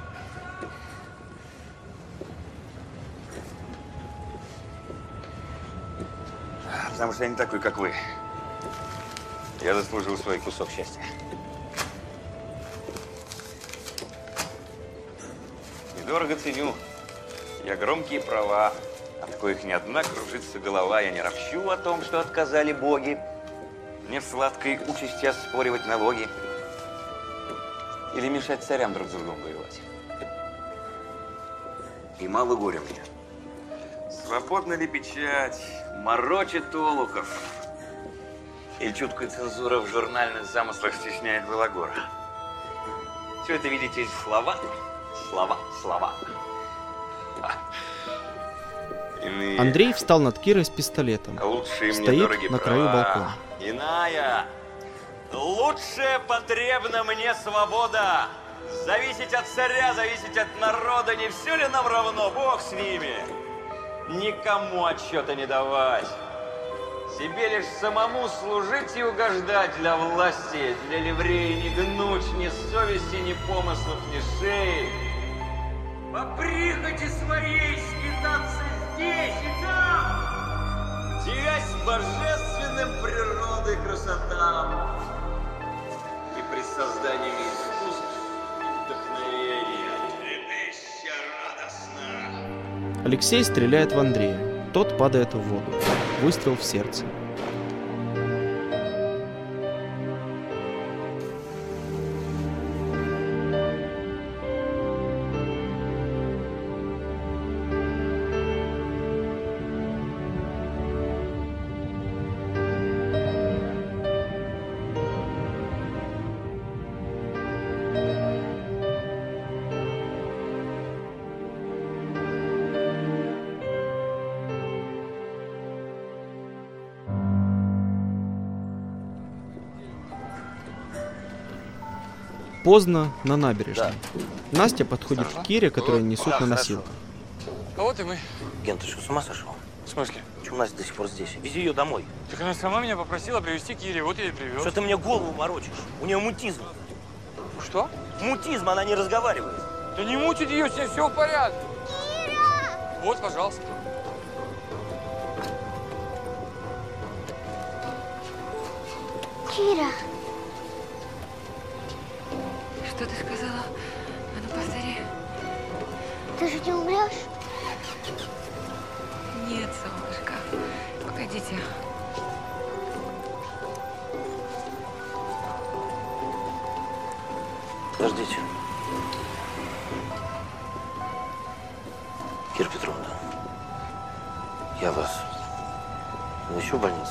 Потому что я не такой, как вы. Я заслужил свой кусок счастья. Недорого ценю. Я громкие права. От коих не одна кружится голова. Я не ропщу о том, что отказали боги. Мне в сладкой участи оспоривать налоги. Или мешать царям друг с другом воевать. И мало горя мне. Свободна ли печать, морочит олухов. Или чуткая цензура в журнальных замыслах стесняет Белогора. Все это, видите, слова, слова, слова. Иные... Андрей встал над Кирой с пистолетом. Лучшие мне Стоит дороги на краю права. балкона. Иная. Лучше потребна мне свобода. Зависеть от царя, зависеть от народа. Не все ли нам равно? Бог с ними. Никому отчета не давать. Себе лишь самому служить и угождать для власти, для ливреи не гнуть ни совести, ни помыслов, ни шеи. По прихоти своей скитаться здесь и там, девясь божественным природой красотам. И при создании искусств вдохновения трепеща радостно. Алексей стреляет в Андрея. Тот падает в воду. Выстрел в сердце. Поздно на набережной. Да. Настя подходит Саша? к Кире, которую несут да, на носилках. А вот и мы. Ген, ты что, с ума сошел? В смысле? Почему Настя до сих пор здесь? Вези ее домой. Так она сама меня попросила привезти Кире, вот я и привез. Что ты мне голову морочишь? У нее мутизм. Что? Мутизм, она не разговаривает. Да не мутит ее, с ней все в порядке. Кира! Вот, пожалуйста. Кира! Что ты сказала? А ну, повтори. Ты же не умрешь? Нет, солнышко. Погодите. Подождите. Кира Петровна, я вас навещу в больнице.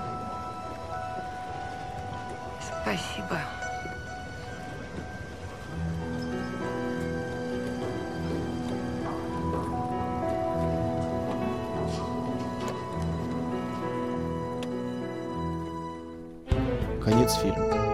Спасибо. Конец фильма.